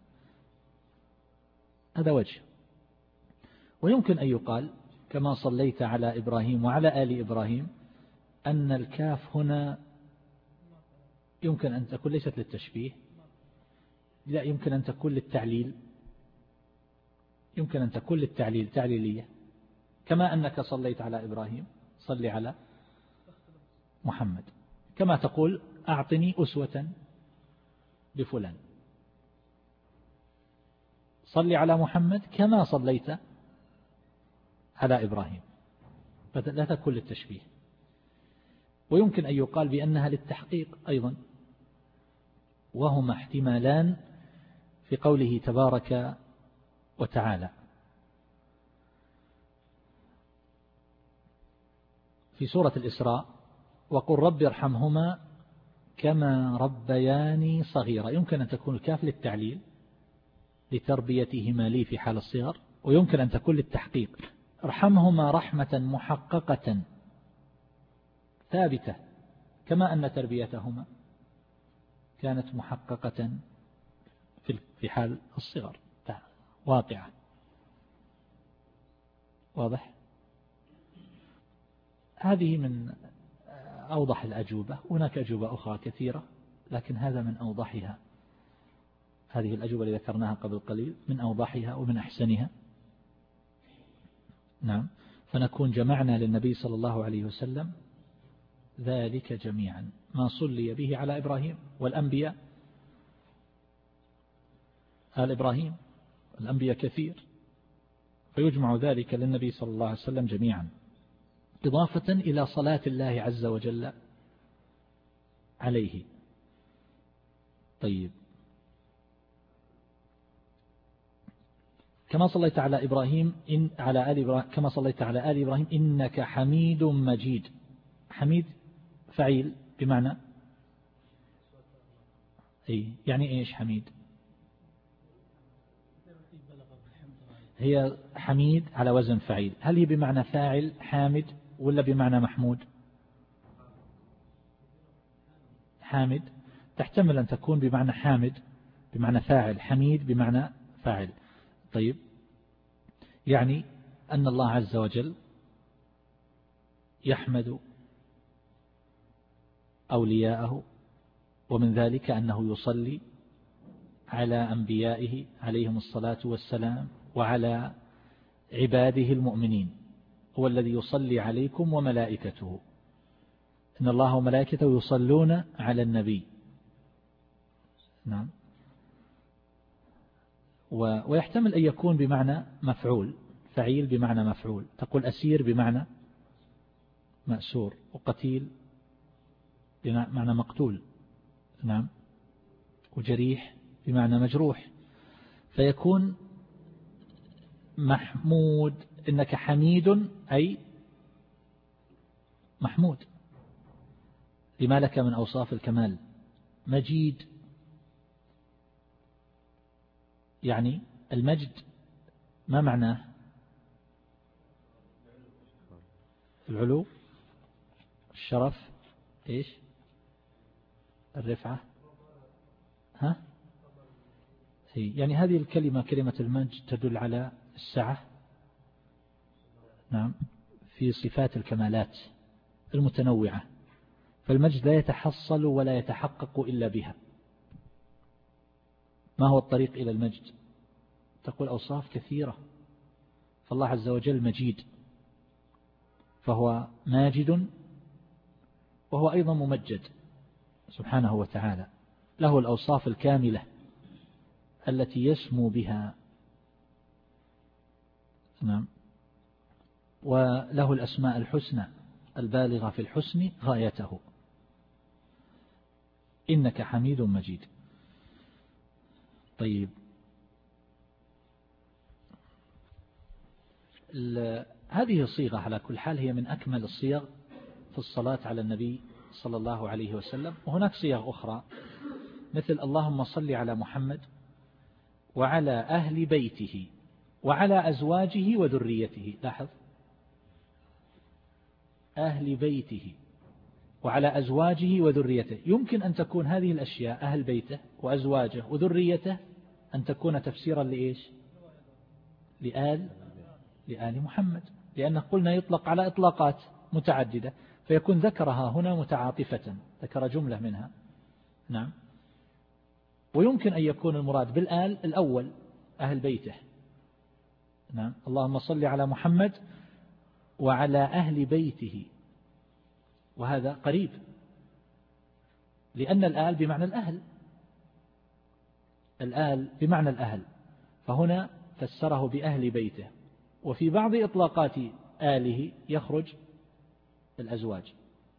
هذا وجه. ويمكن أن يقال كما صليت على إبراهيم وعلى آل إبراهيم، أن الكاف هنا يمكن أن تكون ليست للتشبيه، لا، يمكن أن تكون للتعليل، يمكن أن تكون للتعليل، تعليلية، كما أنك صليت على إبراهيم صل على محمد، كما تقول أعطني أسوة بفلان، صل على محمد كما صليت على إبراهيم، لا تكون للتشبيه. ويمكن أن يقال بأنها للتحقيق أيضا، وهما احتمالان في قوله تبارك وتعالى في سورة الإسراء: وقل رب ارحمهما كما ربياني صغيرا. يمكن أن تكون الكاف للتعليل لتربيتهما لي في حال الصغر، ويمكن أن تكون للتحقيق، ارحمهما رحمة محققة ثابتة، كما أن تربيتهما كانت محققة في حال الصغر واقعة. واضح؟ هذه من أوضح الأجوبة، هناك أجوبة أخرى كثيرة، لكن هذا من أوضحها. هذه الأجوبة اللي ذكرناها قبل قليل من أوضحها ومن أحسنها. نعم، فنكون جمعنا للنبي صلى الله عليه وسلم ذلك جميعا، ما صلي به على إبراهيم والأنبياء، آل إبراهيم الأنبياء كثير، فيجمع ذلك للنبي صلى الله عليه وسلم جميعا، إضافة إلى صلاة الله عز وجل عليه. طيب، كما صليت على إبراهيم إن على آل إبراهيم كما صليت على آل إبراهيم إنك حميد مجيد. حميد فعيل بمعنى أي، يعني إيش حميد؟ هي حميد على وزن فعيل، هل هي بمعنى فاعل حامد ولا بمعنى محمود؟ حامد، تحتمل أن تكون بمعنى حامد بمعنى فاعل، حميد بمعنى فاعل. طيب، يعني أن الله عز وجل يحمد أولياءه، ومن ذلك أنه يصلي على أنبيائه عليهم الصلاة والسلام وعلى عباده المؤمنين، هو الذي يصلي عليكم وملائكته، إن الله وملائكته يصلون على النبي. نعم. ويحتمل أن يكون بمعنى مفعول، فعيل بمعنى مفعول، تقول أسير بمعنى مأسور، وقتيل بمعنى مقتول. نعم. وجريح بمعنى مجروح، فيكون محمود، إنك حميد أي محمود، لما لك من أوصاف الكمال. مجيد يعني المجد ما معناه؟ العلو، الشرف، إيش؟ الرفعة، ها؟ يعني هذه الكلمة كلمة المجد تدل على السعة. نعم. في صفات الكمالات المتنوعة، فالمجد لا يتحصل ولا يتحقق إلا بها. ما هو الطريق إلى المجد؟ تقول أوصاف كثيرة، فالله عز وجل مجيد، فهو ماجد وهو أيضا ممجد سبحانه وتعالى، له الأوصاف الكاملة التي يسمو بها. نعم. وله الأسماء الحسنى البالغة في الحسن غايته. إنك حميد مجيد. طيب، هذه الصيغة على كل حال هي من أكمل الصيغ في الصلاة على النبي صلى الله عليه وسلم. وهناك صيغ أخرى مثل اللهم صل على محمد وعلى أهل بيته وعلى أزواجه وذريته. لاحظ، أهل بيته وعلى أزواجه وذريته. يمكن أن تكون هذه الأشياء أهل بيته وأزواجه وذريته أن تكون تفسيرا لإيش؟ لآل لآل محمد، لأن قلنا يطلق على إطلاقات متعددة، فيكون ذكرها هنا متعاطفة، ذكر جملة منها. نعم. ويمكن أن يكون المراد بالآل الأول أهل بيته. نعم. اللهم صل على محمد وعلى أهل بيته، وهذا قريب، لأن الآل بمعنى الأهل، الآل بمعنى الأهل، فهنا فسره بأهل بيته. وفي بعض إطلاقات آله يخرج الأزواج،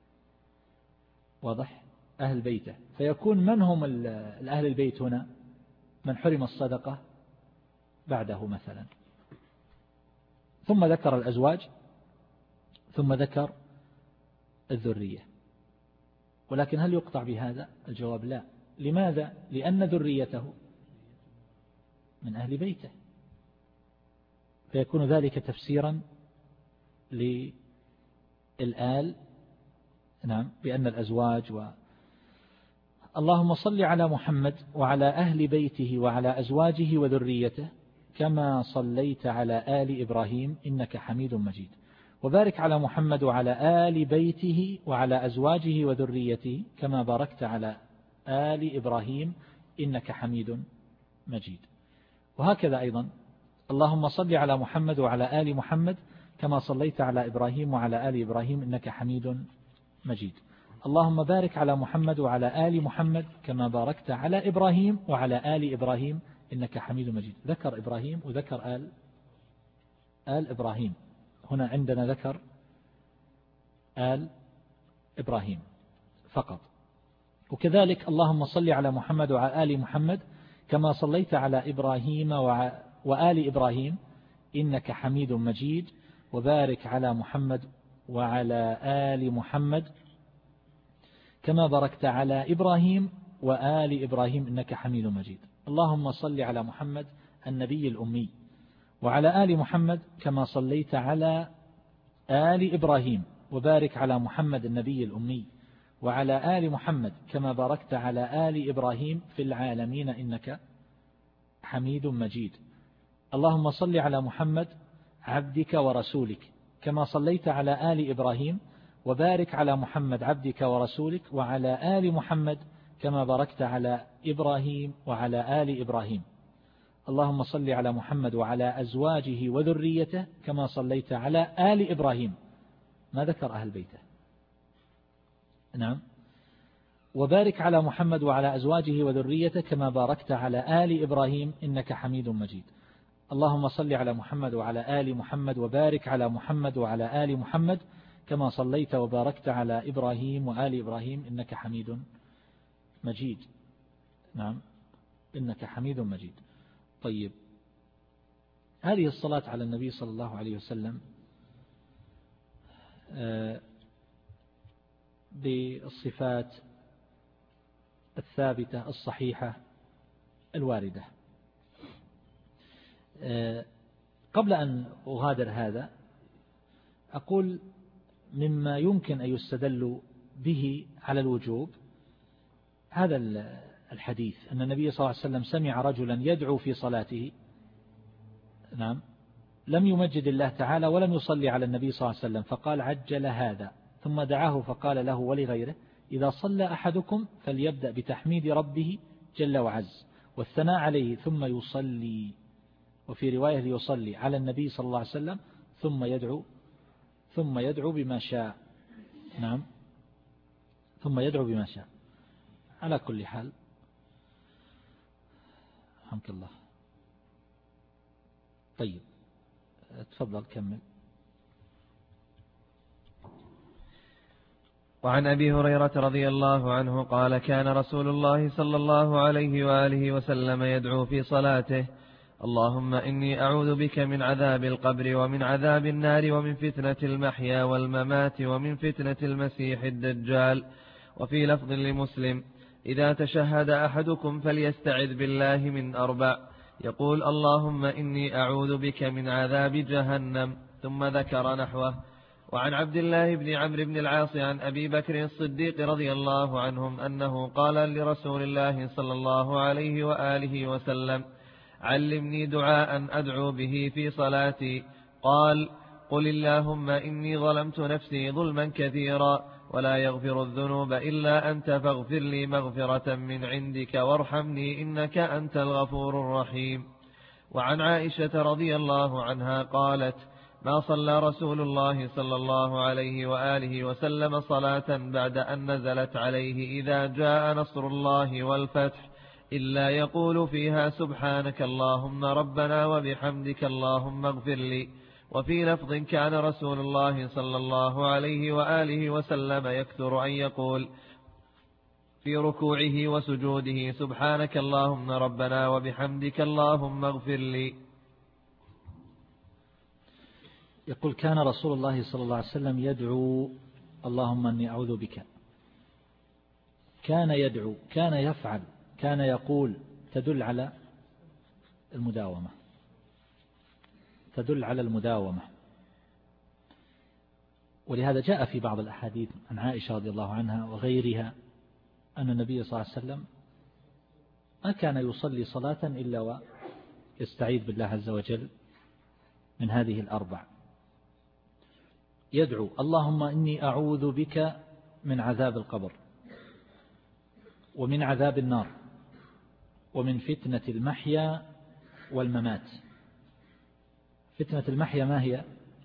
واضح؟ أهل بيته، فيكون من هم الأهل البيت هنا؟ من حرم الصدقة بعده مثلا، ثم ذكر الأزواج، ثم ذكر الذرية. ولكن هل يقطع بهذا؟ الجواب لا. لماذا؟ لأن ذريته من أهل بيته، فيكون ذلك تفسيرا للآل. نعم. بأن الأزواج و اللهم صل على محمد وعلى أهل بيته وعلى أزواجه وذريته كما صليت على آل إبراهيم إنك حميد مجيد، وبارك على محمد وعلى آل بيته وعلى أزواجه وذريته كما باركت على آل إبراهيم إنك حميد مجيد. وهكذا أيضا اللهم صل على محمد وعلى آل محمد كما صليت على إبراهيم وعلى آل إبراهيم إنك حميد مجيد. اللهم بارك على محمد وعلى آل محمد كما باركت على إبراهيم وعلى آل إبراهيم إنك حميد مجيد. ذكر إبراهيم وذكر آل آل إبراهيم، هنا عندنا ذكر آل إبراهيم فقط. وكذلك اللهم صل على محمد وعلى آل محمد كما صليت على إبراهيم وآل إبراهيم إنك حميد مجيد، وبارك على محمد وعلى آل محمد كما باركت على إبراهيم وآل إبراهيم إنك حميد مجيد. اللهم صل على محمد النبي الأمي وعلى آل محمد كما صليت على آل إبراهيم، وبارك على محمد النبي الأمي وعلى آل محمد كما باركت على آل إبراهيم في العالمين إنك حميد مجيد. اللهم صل على محمد عبدك ورسولك كما صليت على آل إبراهيم، وبارك على محمد عبدك ورسولك وعلى آل محمد كما باركت على إبراهيم وعلى آل إبراهيم. اللهم صل على محمد وعلى أزواجه وذريته كما صليت على آل إبراهيم، ما ذكر أهل بيته. نعم. وبارك على محمد وعلى أزواجه وذريته كما باركت على آل إبراهيم إنك حميد مجيد. اللهم صل على محمد وعلى آل محمد وبارك على محمد وعلى آل محمد كما صليت وباركت على إبراهيم وآل إبراهيم إنك حميد مجيد. نعم، إنك حميد مجيد. طيب، هذه الصلاة على النبي صلى الله عليه وسلم بالصفات الثابتة الصحيحة الواردة. قبل أن أغادر هذا أقول مما يمكن أن يستدل به على الوجوب هذا الحديث أن النبي صلى الله عليه وسلم سمع رجلا يدعو في صلاته، نعم، لم يمجد الله تعالى ولم يصلي على النبي صلى الله عليه وسلم، فقال عجل هذا، ثم دعاه فقال له ولغيره إذا صلى أحدكم فليبدأ بتحميد ربه جل وعز والثناء عليه ثم يصلي، وفي رواية ليصلي على النبي صلى الله عليه وسلم ثم يدعو ثم يدعو بما شاء. نعم، ثم يدعو بما شاء. على كل حال، رحمك الله. طيب، تفضل كمل. وعن أبي هريرة رضي الله عنه قال كان رسول الله صلى الله عليه وآله وسلم يدعو في صلاته اللهم إني أعوذ بك من عذاب القبر ومن عذاب النار ومن فتنة المحيا والممات ومن فتنة المسيح الدجال. وفي لفظ لمسلم إذا تشهد أحدكم فليستعذ بالله من أربع، يقول اللهم إني أعوذ بك من عذاب جهنم، ثم ذكر نحوه. وعن عبد الله بن عمرو بن العاص عن أبي بكر الصديق رضي الله عنهم أنه قال لرسول الله صلى الله عليه وآله وسلم علمني دعاء أدعو به في صلاتي. قال قل اللهم إني ظلمت نفسي ظلما كثيرا ولا يغفر الذنوب إلا أنت فاغفر لي مغفرة من عندك وارحمني إنك أنت الغفور الرحيم. وعن عائشة رضي الله عنها قالت ما صلى رسول الله صلى الله عليه وآله وسلم صلاة بعد أن نزلت عليه إذا جاء نصر الله والفتح إلا يقول فيها سبحانك اللهم ربنا وبحمدك اللهم اغفر لي. وفي لفظ كان رسول الله صلى الله عليه وآله وسلم يكثر أن يقول في ركوعه وسجوده سبحانك اللهم ربنا وبحمدك اللهم اغفر لي. يقول كان رسول الله صلى الله عليه وسلم يدعو اللهم أني أعوذ بك، كان يدعو، كان يفعل، كان يقول، تدل على المداومة، تدل على المداومة. ولهذا جاء في بعض الأحاديث عن عائشة رضي الله عنها وغيرها أن النبي صلى الله عليه وسلم ما كان يصلي صلاة إلا ويستعيذ بالله عز وجل من هذه الأربع. يدعو اللهم إني أعوذ بك من عذاب القبر ومن عذاب النار ومن فتنة المحيا والممات. فتنة المحيا ما هي؟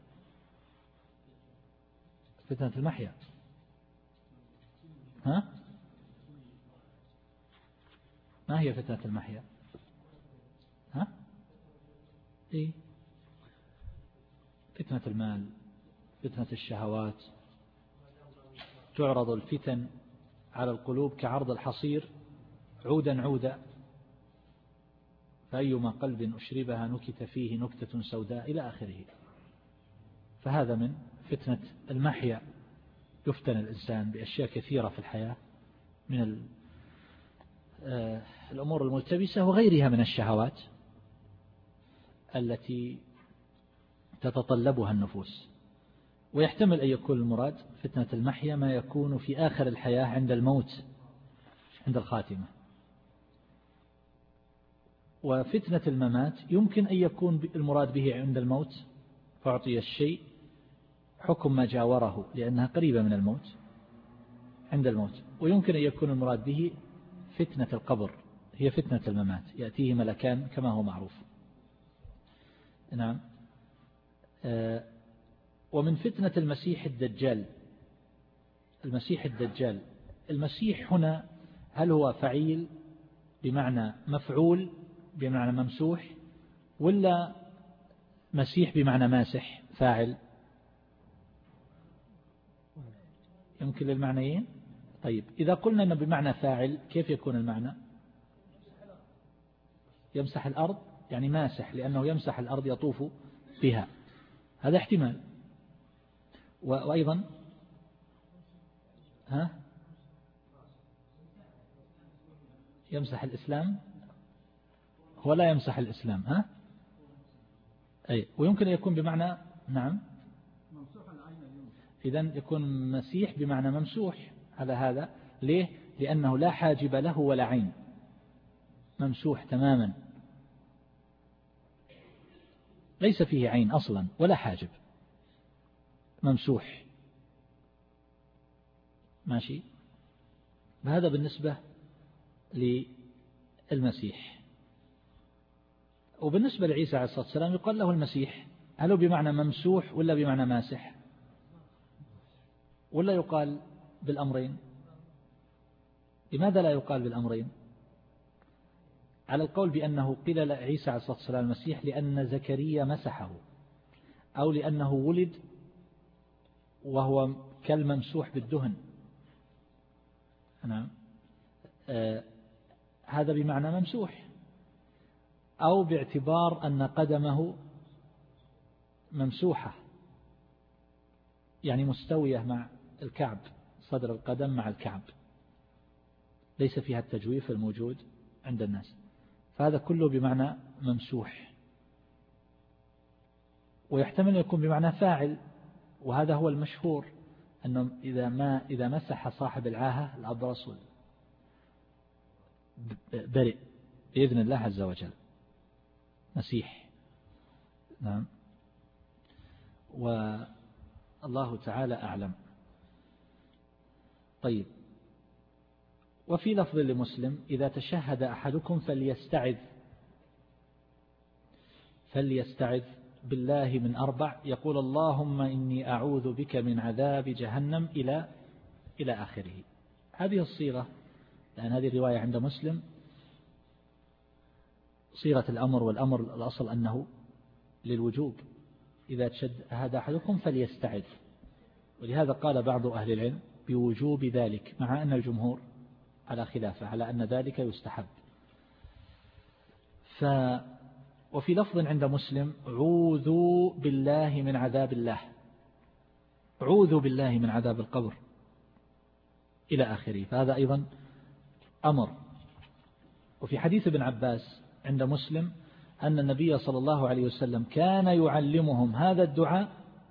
فتنة المحيا ها؟ ما هي فتنة المحيا؟ ها؟ إيه؟ فتنة المال، فتنة الشهوات. تعرض الفتن على القلوب كعرض الحصير عودا عودا، فأيما قلب أشربها نكت فيه نكتة سوداء إلى آخره. فهذا من فتنة المحيا، يفتن الإنسان بأشياء كثيرة في الحياة من الأمور الملتبسة وغيرها من الشهوات التي تتطلبها النفوس. ويحتمل أن يكون المراد فتنة المحيا ما يكون في آخر الحياة عند الموت، عند الخاتمة. وفتنة الممات يمكن أن يكون المراد به عند الموت فأعطي الشيء حكم ما جاوره لأنها قريبة من الموت عند الموت، ويمكن أن يكون المراد به فتنة القبر هي فتنة الممات، يأتيه ملكان كما هو معروف. نعم. ومن فتنة المسيح الدجال، المسيح الدجال، المسيح هنا هل هو فعيل بمعنى مفعول بمعنى ممسوح، ولا مسيح بمعنى ماسح فاعل؟ يمكن للمعنيين. طيب إذا قلنا أنه بمعنى فاعل كيف يكون المعنى؟ يمسح الأرض، يعني ماسح لأنه يمسح الأرض يطوف بها، هذا احتمال. وأيضا ها يمسح الإسلام، هو لا يمسح الإسلام ها أي، ويمكن أن يكون بمعنى نعم إذن يكون مسيح بمعنى ممسوح على هذا. ليه؟ لأنه لا حاجب له ولا عين، ممسوح تماما، ليس فيه عين أصلا ولا حاجب، ممسوح ماشي. هذا بالنسبة للمسيح. وبالنسبة لعيسى عليه الصلاة والسلام يقال له المسيح، هل هو بمعنى ممسوح ولا بمعنى ماسح، ولا يقال بالأمرين؟ لماذا لا يقال بالأمرين؟ على القول بأنه قيل لعيسى عليه الصلاة والسلام المسيح لأن زكريا مسحه، أو لأنه ولد وهو كالممسوح بالدهن. نعم. آه هذا بمعنى ممسوح، أو باعتبار أن قدمه ممسوحة يعني مستوية مع الكعب، صدر القدم مع الكعب ليس فيها التجويف الموجود عند الناس، فهذا كله بمعنى ممسوح. ويحتمل يكون بمعنى فاعل، وهذا هو المشهور أنه إذا ما إذا مسح صاحب العاهة الأبرص برئ بإذن الله عز وجل، مسيح. نعم. والله تعالى أعلم. طيب، وفي لفظ لمسلم إذا تشهد أحدكم فليستعذ فليستعذ بالله من أربع، يقول اللهم إني أعوذ بك من عذاب جهنم إلى إلى آخره. هذه الصيغة، لأن هذه الرواية عند مسلم صيغة الأمر، والأمر الأصل أنه للوجوب، إذا تشهد أحدكم فليستعذ، ولهذا قال بعض أهل العلم بوجوب ذلك، مع أن الجمهور على خلافه على أن ذلك يستحب. ف وفي لفظ عند مسلم عوذوا بالله من عذاب الله، عوذوا بالله من عذاب القبر إلى آخره، فهذا أيضا أمر. وفي حديث ابن عباس عند مسلم أن النبي صلى الله عليه وسلم كان يعلمهم هذا الدعاء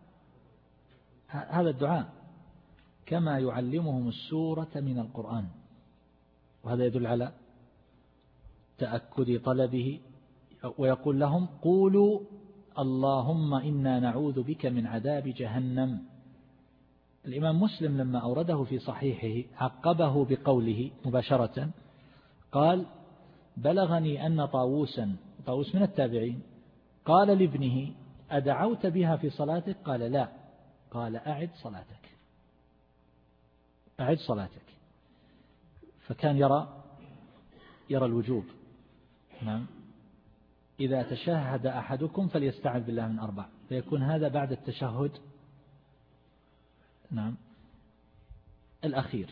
هذا الدعاء كما يعلمهم السورة من القرآن، وهذا يدل على تأكد طلبه. ويقول لهم قولوا اللهم إنا نعوذ بك من عذاب جهنم. الإمام مسلم لما أورده في صحيحه عقبه بقوله مباشرة، قال بلغني أن طاووسا، طاووس من التابعين، قال لابنه أدعوت بها في صلاتك؟ قال لا، قال أعد صلاتك أعد صلاتك. فكان يرى يرى الوجوب. نعم. إذا تشهد أحدكم فليستعذ بالله من أربع، فيكون هذا بعد التشهد نعم الأخير.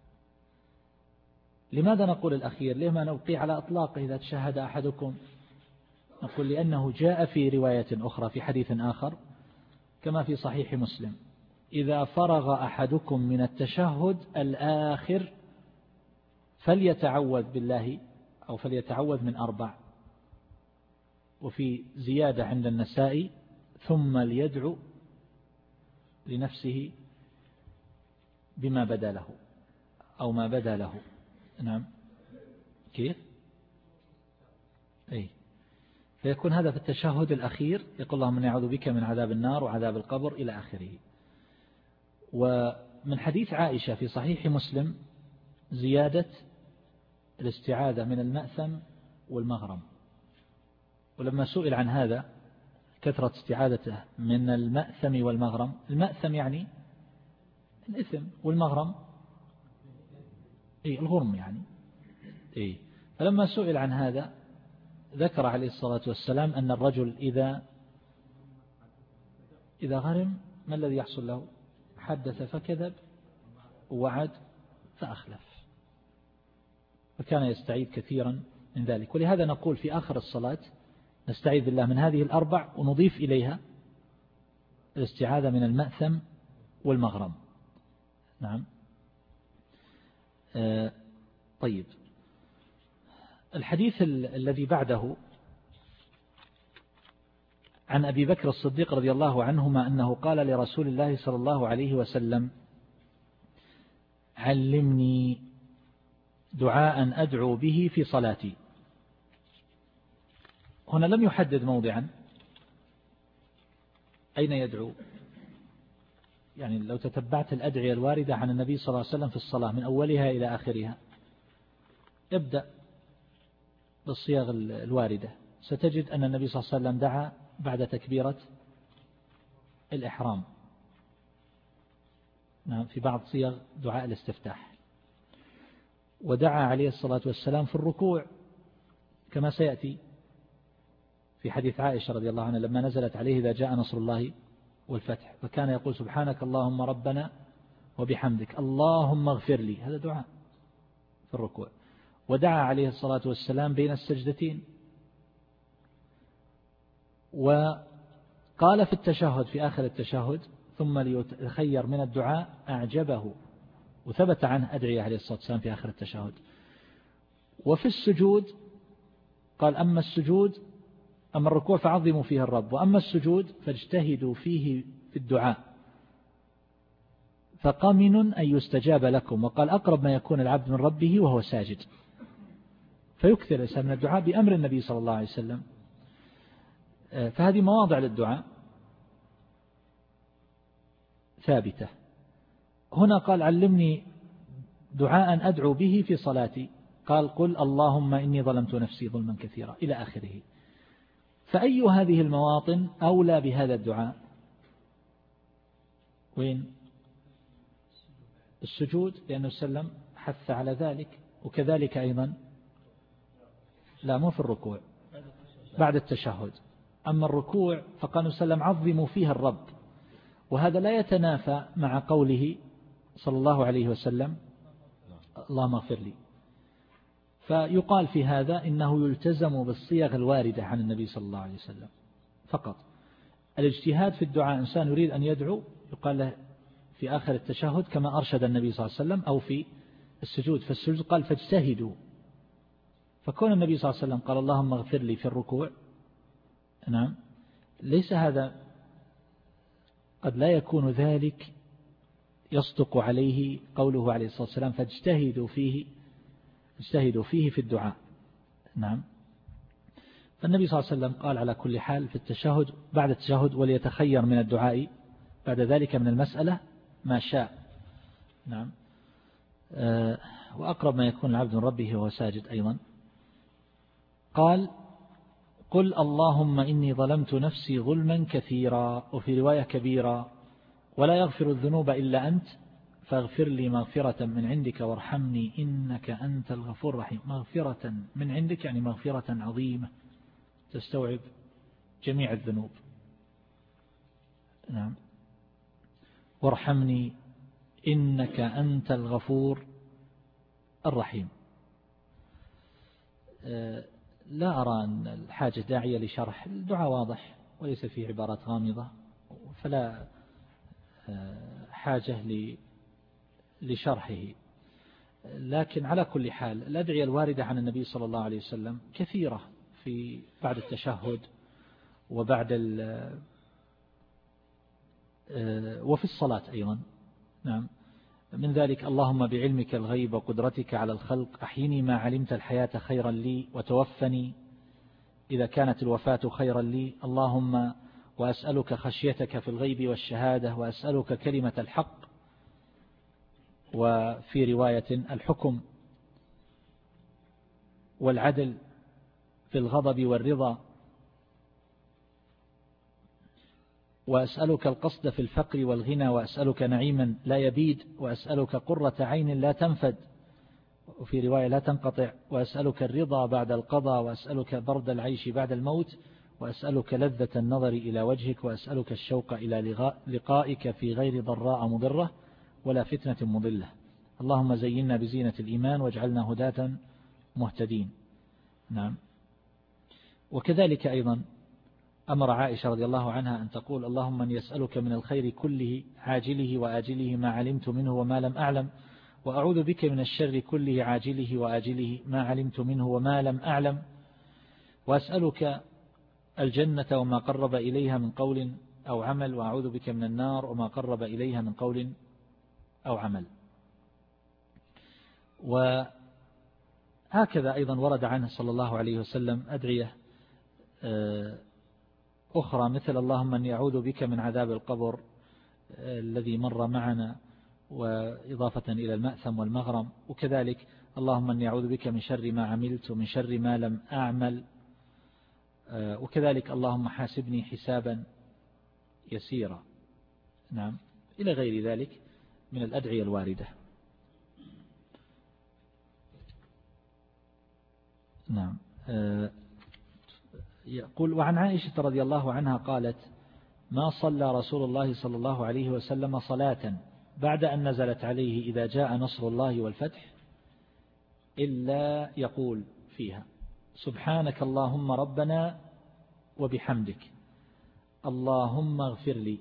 لماذا نقول الأخير؟ ليه ما نبقي على أطلاقه إذا تشهد أحدكم؟ نقول لأنه جاء في رواية أخرى في حديث آخر كما في صحيح مسلم إذا فرغ أحدكم من التشهد الآخر فليتعوذ بالله أو فليتعوذ من أربع. وفي زيادة عند النسائي ثم ليدعو لنفسه بما بدا له أو ما بدا له. نعم. كيف؟ أي، فيكون هذا في التشهد الأخير، يقول اللهم إني أعوذ بك من عذاب النار وعذاب القبر إلى آخره. ومن حديث عائشة في صحيح مسلم زيادة الاستعاذة من المأثم والمغرم. ولما سئل عن هذا كثرة استعاذته من المأثم والمغرم، المأثم يعني الإثم، والمغرم إيه الغرم يعني إيه. فلما سئل عن هذا ذكر عليه الصلاة والسلام أن الرجل إذا إذا غرم ما الذي يحصل له؟ حدث فكذب ووعد فأخلف، فكان يستعيذ كثيرا من ذلك. ولهذا نقول في آخر الصلاة نستعيذ بالله من هذه الأربع ونضيف إليها الاستعاذة من المأثم والمغرم. نعم. آه طيب، الحديث الذي بعده عن أبي بكر الصديق رضي الله عنهما أنه قال لرسول الله صلى الله عليه وسلم: علمني دعاء أدعو به في صلاتي. هنا لم يحدد موضعا أين يدعو، يعني لو تتبعت الأدعية الواردة عن النبي صلى الله عليه وسلم في الصلاة من أولها إلى آخرها يبدأ بالصيغ الواردة، ستجد أن النبي صلى الله عليه وسلم دعا بعد تكبيرة الإحرام، نعم، في بعض صيغ دعاء الاستفتاح، ودعا عليه الصلاة والسلام في الركوع كما سيأتي في حديث عائشة رضي الله عنها لما نزلت عليه إذا جاء نصر الله والفتح، فكان يقول: سبحانك اللهم ربنا وبحمدك اللهم اغفر لي. هذا دعاء في الركوع. ودعا عليه الصلاة والسلام بين السجدتين. وقال في التشهد في آخر التشهد: ثم ليتخير من الدعاء أعجبه، وثبت عنه أدعية عليه الصلاة والسلام في آخر التشهد. وفي السجود قال: أما السجود أما الركوع فعظموا فيه الرب، وأما السجود فاجتهدوا فيه في الدعاء فقمن أن يستجاب لكم. وقال: أقرب ما يكون العبد من ربه وهو ساجد. فيكثر الإنسان من الدعاء بأمر النبي صلى الله عليه وسلم. فهذه مواضع للدعاء ثابتة. هنا قال: علمني دعاء أدعو به في صلاتي. قال: قل اللهم إني ظلمت نفسي ظلما كثيرا إلى آخره. فأي هذه المواطن أولى بهذا الدعاء؟ وين؟ السجود، لأنه سلم حث على ذلك. وكذلك أيضا لا، مو في الركوع، بعد التشهد. أما الركوع فقال سلم عظموا فيها الرب، وهذا لا يتنافى مع قوله صلى الله عليه وسلم: اللهم اغفر لي. فيقال في هذا إنه يلتزم بالصيغ الواردة عن النبي صلى الله عليه وسلم فقط. الاجتهاد في الدعاء، إنسان يريد أن يدعو يقال له في آخر التشهد كما أرشد النبي صلى الله عليه وسلم، أو في السجود. فالسجود قال: فاجتهدوا. فكون النبي صلى الله عليه وسلم قال: اللهم اغفر لي في الركوع، نعم، ليس هذا، قد لا يكون ذلك يصدق عليه قوله عليه الصلاة والسلام: فاجتهدوا فيه اجتهدوا فيه في الدعاء، نعم. فالنبي صلى الله عليه وسلم قال على كل حال في التشهد بعد التشهد: وليتخير من الدعاء بعد ذلك من المسألة ما شاء، نعم. أه وأقرب ما يكون العبد من ربه وهو ساجد أيضا. قال: قل اللهم إني ظلمت نفسي ظلما كثيرا، وفي رواية كبيرا، ولا يغفر الذنوب إلا أنت فاغفر لي مغفرة من عندك وارحمني إنك أنت الغفور الرحيم. مغفرة من عندك يعني مغفرة عظيمة تستوعب جميع الذنوب، نعم. وارحمني إنك أنت الغفور الرحيم. لا أرى أن الحاجة داعية لشرح الدعاء، واضح وليس فيه عبارات غامضة، فلا حاجة لشرحه. لكن على كل حال الأدعية الواردة عن النبي صلى الله عليه وسلم كثيرة في بعد التشهد وبعد وفي الصلاة أيضا، نعم. من ذلك: اللهم بعلمك الغيب وقدرتك على الخلق أحيني ما علمت الحياة خيرا لي، وتوفني إذا كانت الوفاة خيرا لي. اللهم وأسألك خشيتك في الغيب والشهادة، وأسألك كلمة الحق، وفي رواية الحكم. والعدل في الغضب والرضا، وأسألك القصد في الفقر والغنى، وأسألك نعيما لا يبيد، وأسألك قرة عين لا تنفد، وفي رواية لا تنقطع، وأسألك الرضا بعد القضاء، وأسألك برد العيش بعد الموت، وأسألك لذة النظر إلى وجهك، وأسألك الشوق إلى لقائك في غير ضراء مضرة ولا فتنة مضلة. اللهم زينا بزينة الإيمان واجعلنا هداة مهتدين. نعم. وكذلك أيضا أمر عائشة رضي الله عنها أن تقول: اللهم من يسألك من الخير كله عاجله وآجله ما علمت منه وما لم أعلم، وأعوذ بك من الشر كله عاجله وآجله ما علمت منه وما لم أعلم، وأسألك الجنة وما قرب إليها من قول أو عمل، وأعوذ بك من النار وما قرب إليها من قول أو عمل. وهكذا أيضا ورد عنه صلى الله عليه وسلم أدعية أخرى، مثل: اللهم أني أعوذ بك من عذاب القبر الذي مر معنا، وإضافة إلى المأثم والمغرم. وكذلك: اللهم أني أعوذ بك من شر ما عملت ومن شر ما لم أعمل. وكذلك: اللهم حاسبني حسابا يسيرا. نعم، إلى غير ذلك من الأدعية الواردة. نعم. يقول: وعن عائشة رضي الله عنها قالت: ما صلى رسول الله صلى الله عليه وسلم صلاة بعد أن نزلت عليه إذا جاء نصر الله والفتح إلا يقول فيها: سبحانك اللهم ربنا وبحمدك، اللهم اغفر لي.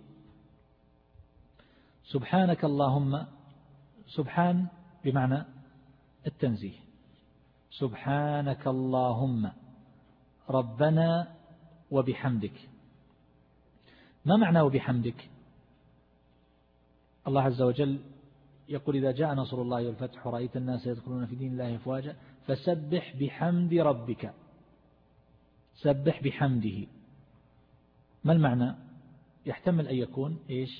سبحانك اللهم، سبحان بمعنى التنزيه، سبحانك اللهم ربنا وبحمدك. ما معنى وبحمدك؟ الله عز وجل يقول: إذا جاء نصر الله والفتح ورأيت الناس يدخلون في دين الله أفواجا فسبح بحمد ربك. سبح بحمده. ما المعنى؟ يحتمل أن يكون إيش؟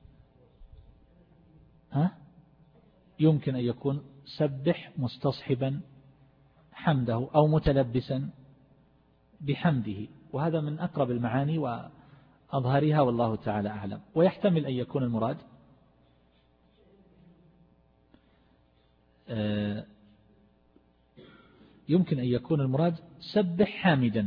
ها؟ يمكن أن يكون سبح مستصحبا حمده أو متلبسا بحمده، وهذا من أقرب المعاني وأظهرها والله تعالى أعلم. ويحتمل أن يكون المراد يمكن أن يكون المراد سبح حامدا،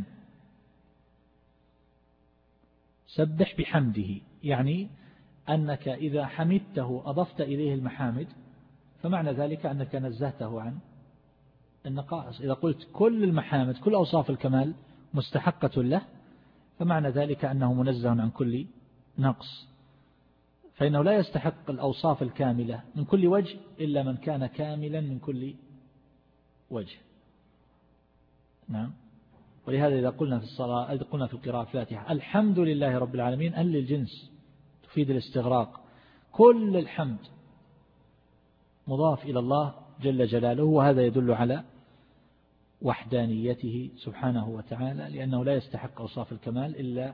سبح بحمده، يعني أنك إذا حمدته أضفت إليه المحامد، فمعنى ذلك أنك نزهته عن النقائص. إذا قلت كل المحامد كل أوصاف الكمال مستحقة له، فمعنى ذلك أنه منزه عن كل نقص، فإنه لا يستحق الأوصاف الكاملة من كل وجه إلا من كان كاملا من كل وجه. نعم. ولهذا إذا قلنا في الصلاة، إذا قلنا في القراءة الفاتحة الحمد لله رب العالمين، أهل الجنس تفيد الاستغراق، كل الحمد مضاف إلى الله جل جلاله، وهذا يدل على وحدانيته سبحانه وتعالى، لأنه لا يستحق أوصاف الكمال إلا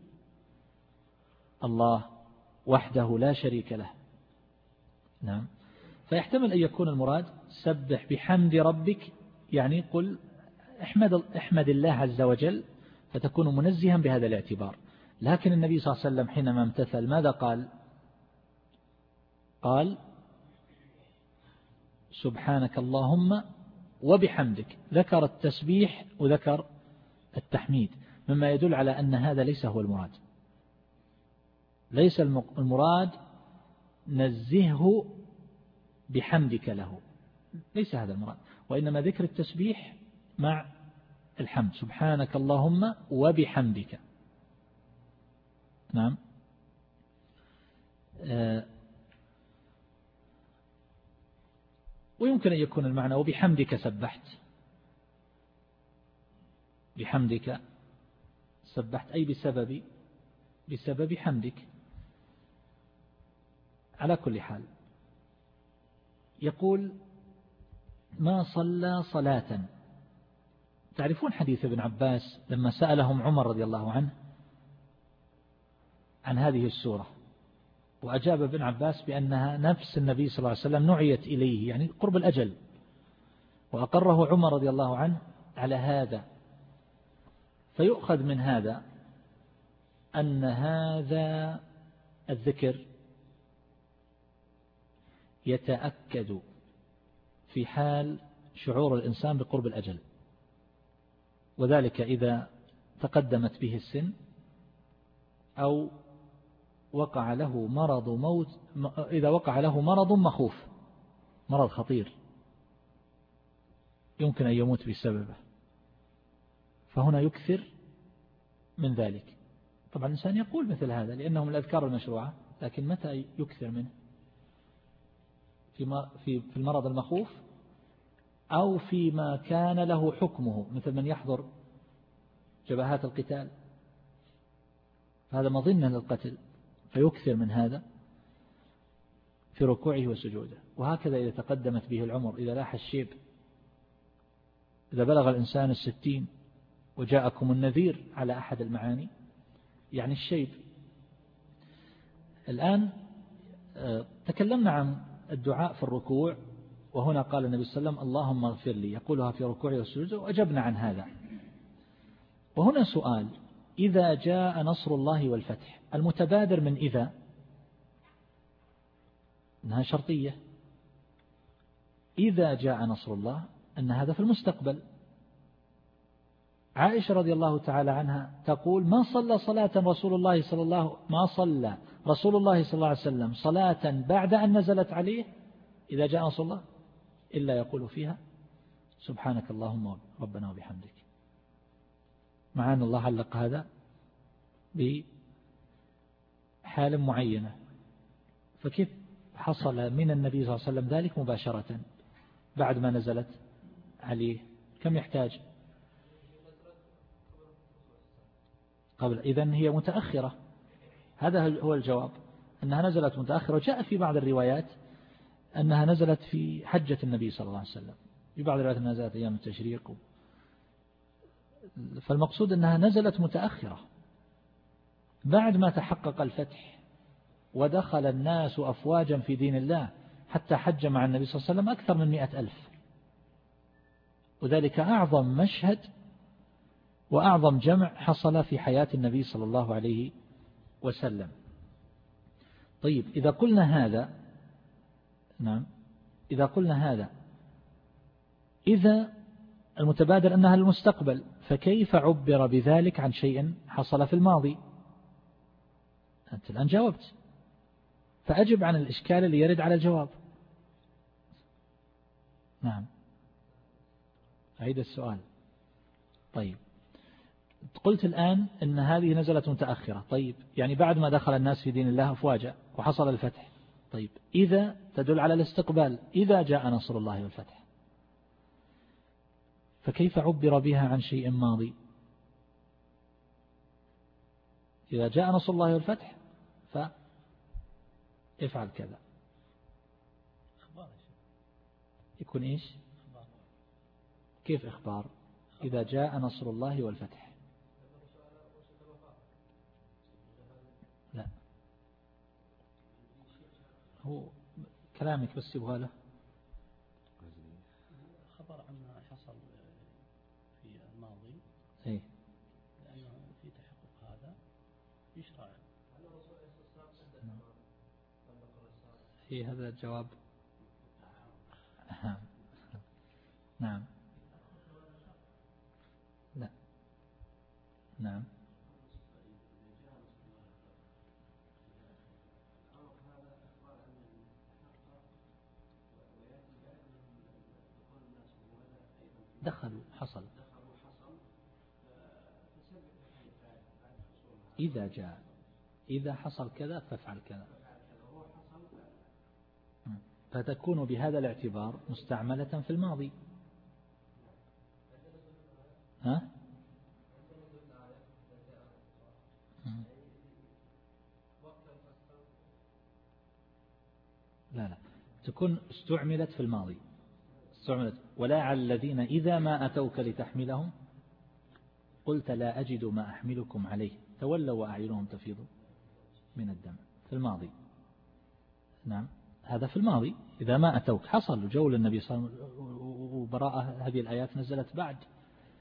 الله وحده لا شريك له. نعم. فيحتمل أن يكون المراد سبح بحمد ربك، يعني قل احمد, احمد الله عز وجل، فتكون منزها بهذا الاعتبار. لكن النبي صلى الله عليه وسلم حينما امتثل ماذا قال؟ قال سبحانك اللهم وبحمدك، ذكر التسبيح وذكر التحميد، مما يدل على أن هذا ليس هو المراد. ليس المراد نزهه بحمدك له، ليس هذا المراد، وإنما ذكر التسبيح مع الحمد، سبحانك اللهم وبحمدك. نعم. آه ويمكن أن يكون المعنى وبحمدك سبحت، بحمدك سبحت أي بسبب بسبب حمدك. على كل حال يقول ما صلى صلاة. تعرفون حديث ابن عباس لما سألهم عمر رضي الله عنه عن هذه السورة، وأجاب ابن عباس بأنها نفس النبي صلى الله عليه وسلم نعيت إليه، يعني قرب الأجل، وأقره عمر رضي الله عنه على هذا. فيؤخذ من هذا أن هذا الذكر يتأكد في حال شعور الإنسان بقرب الأجل، وذلك إذا تقدمت به السن أو وقع له مرض موت، إذا وقع له مرض مخوف، مرض خطير يمكن أن يموت بسببه، فهنا يكثر من ذلك. طبعا الإنسان يقول مثل هذا لأنهم الأذكار المشروعة، لكن متى يكثر منه؟ في في المرض المخوف أو فيما كان له حكمه، مثل من يحضر جبهات القتال، هذا مظنة للقتل فيكثر من هذا في ركوعه وسجوده. وهكذا إذا تقدمت به العمر، إذا لاح الشيب، إذا بلغ الإنسان الستين وجاءكم النذير على أحد المعاني، يعني الشيب. الآن تكلمنا عن الدعاء في الركوع، وهنا قال النبي صلى الله عليه وسلم اللهم اغفر لي، يقولها في ركوعه وسجوده، وأجبنا عن هذا. وهنا سؤال: إذا جاء نصر الله والفتح، المتبادر من إذا أنها شرطية، إذا جاء نصر الله أن هذا في المستقبل. عائشة رضي الله تعالى عنها تقول: ما صلى صلاة رسول الله صلى الله ما صلى رسول الله صلى الله عليه وسلم صلاة بعد أن نزلت عليه إذا جاء نصر الله إلا يقول فيها سبحانك اللهم ربنا وبحمدك، مع أن الله علق هذا بحال معينة. فكيف حصل من النبي صلى الله عليه وسلم ذلك مباشرة بعد ما نزلت عليه؟ كم يحتاج قبل؟ إذن هي متأخرة، هذا هو الجواب، أنها نزلت متأخرة. وجاء في بعض الروايات أنها نزلت في حجة النبي صلى الله عليه وسلم، في بعض الروايات أنها نزلت أيام التشريق. فالمقصود أنها نزلت متأخرة بعد ما تحقق الفتح ودخل الناس أفواجا في دين الله، حتى حج مع النبي صلى الله عليه وسلم أكثر من مئة ألف، وذلك أعظم مشهد وأعظم جمع حصل في حياة النبي صلى الله عليه وسلم. طيب، إذا قلنا هذا، نعم، إذا قلنا هذا، إذا المتبادر أنها المستقبل، فكيف عبر بذلك عن شيء حصل في الماضي؟ أنت الآن جاوبت، فأجب عن الإشكال اللي يرد على الجواب. نعم، أعيد السؤال. طيب، قلت الآن أن هذه نزلت متأخرة، طيب يعني بعد ما دخل الناس في دين الله أفواجا وحصل الفتح. طيب، إذا تدل على الاستقبال، إذا جاء نصر الله والفتح، فكيف عبر بها عن شيء ماضي؟ إذا جاء نصر الله والفتح فافعل كذا، يكون إيش؟ كيف إخبار؟ إذا جاء نصر الله والفتح، لا، هو كلامك بس يبغى له خبر عما حصل في الماضي، إيه؟ لأنه في تحقق هذا يشرع. إيه هذا الجواب؟ نعم، لا، نعم، دخلوا حصل. إذا جاء، إذا حصل كذا فافعل كذا، فتكون بهذا الاعتبار مستعملة في الماضي. ها؟ لا لا، تكون استعملت في الماضي، استعملت. ولا على الذين إذا ما أتوك لتحملهم قلت لا أجد ما أحملكم عليه تولوا وأعينهم تفيض من الدم، في الماضي. نعم، هذا في الماضي. إذا ما أتوك، حصل جول النبي صلى الله عليه وسلم، وبراءة هذه الآيات نزلت بعد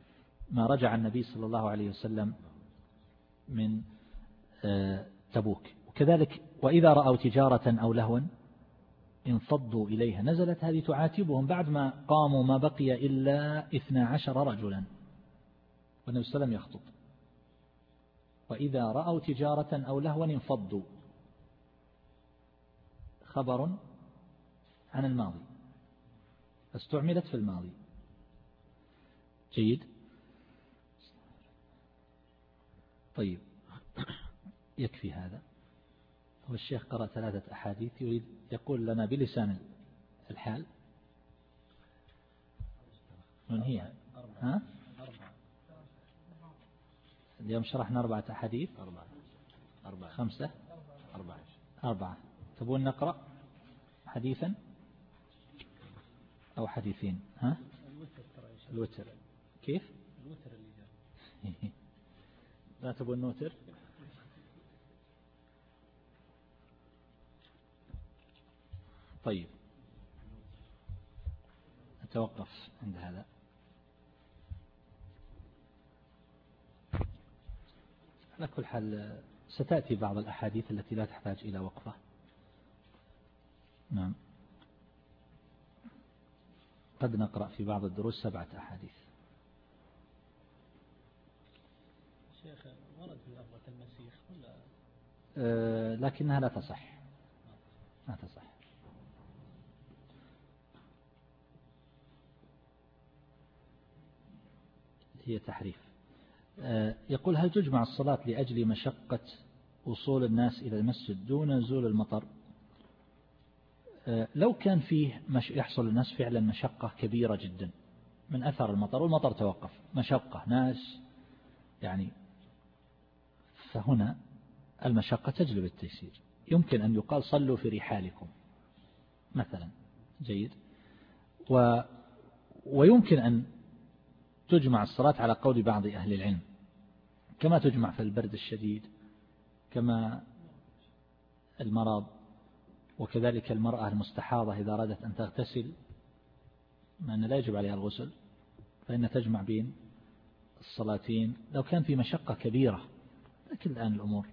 ما رجع النبي صلى الله عليه وسلم من تبوك. وكذلك وإذا رأوا تجارة أو لهوا انفضوا إليها، نزلت هذه تعاتبهم بعد ما قاموا ما بقي إلا اثنا عشر رجلا والنبي صلى الله عليه وسلم يخطب. وإذا رأوا تجارة أو لهوا انفضوا، خبر عن الماضي فاستعملت في الماضي. جيد. طيب يكفي هذا. والشيخ قرأ ثلاثة أحاديث يريد يقول لنا بلسان الحال من هي. ها؟ اليوم شرحنا أربعة أحاديث. أربعة أربعة خمسة أربعة أربعة. تبون نقرأ حديثا أو حديثين؟ ها؟ الوتر. كيف؟ الوتر اللي جاء. لا تبون نوتر؟ طيب نتوقف عند هذا. على كل حال ستأتي بعض الأحاديث التي لا تحتاج إلى وقفة. نعم. قد نقرأ في بعض الدروس سبعة أحاديث. شيخ ورد في لفظة المسيح ولا؟ أه لكنها لا تصح. لا تصح. هي تحريف. أه يقول هل تجمع الصلاة لأجل مشقة وصول الناس إلى المسجد دون نزول المطر؟ أه لو كان فيه مش يحصل الناس فعلا مشقة كبيرة جدا من أثر المطر والمطر توقف، مشقة ناس يعني، فهنا المشقة تجلب التيسير. يمكن أن يقال صلوا في رحالكم مثلا. جيد. و ويمكن أن تجمع الصلاة على قول بعض أهل العلم كما تجمع في البرد الشديد، كما المرض، وكذلك المرأة المستحاضة إذا أرادت أن تغتسل ما أن لا يجب عليها الغسل فإن تجمع بين الصلاتين لو كان في مشقة كبيرة. لكن الآن الأمور.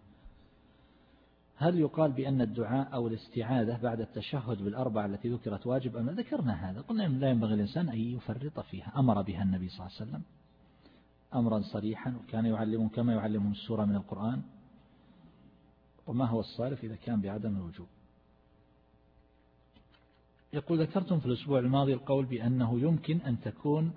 هل يقال بأن الدعاء أو الاستعاذة بعد التشهد بالأربعة التي ذكرت واجب أم لا؟ ذكرنا هذا، قلنا لا ينبغي الإنسان أن يفرط فيها، أمر بها النبي صلى الله عليه وسلم أمرا صريحا، وكان يعلمهم كما يعلمهم السورة من القرآن، وما هو الصارف إذا كان بعدم الوجوب. يقول ذكرتم في الأسبوع الماضي القول بأنه يمكن أن تكون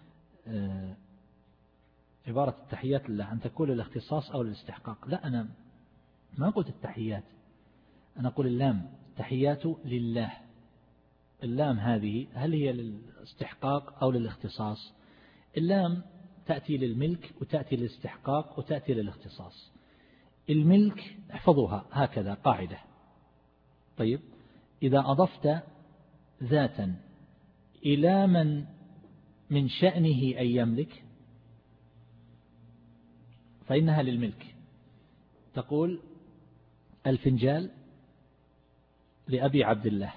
عبارة التحيات لله أن تكون للاختصاص أو للاستحقاق. لا، أنا ما قلت التحيات، أنا أقول اللام تحيات لله. اللام هذه هل هي للاستحقاق أو للاختصاص؟ اللام تأتي للملك وتأتي للاستحقاق وتأتي للاختصاص. الملك احفظوها هكذا قاعدة. طيب إذا أضفت ذاتا إلى من من شأنه أن يملك فإنها للملك. تقول الفنجال لأبي عبد الله،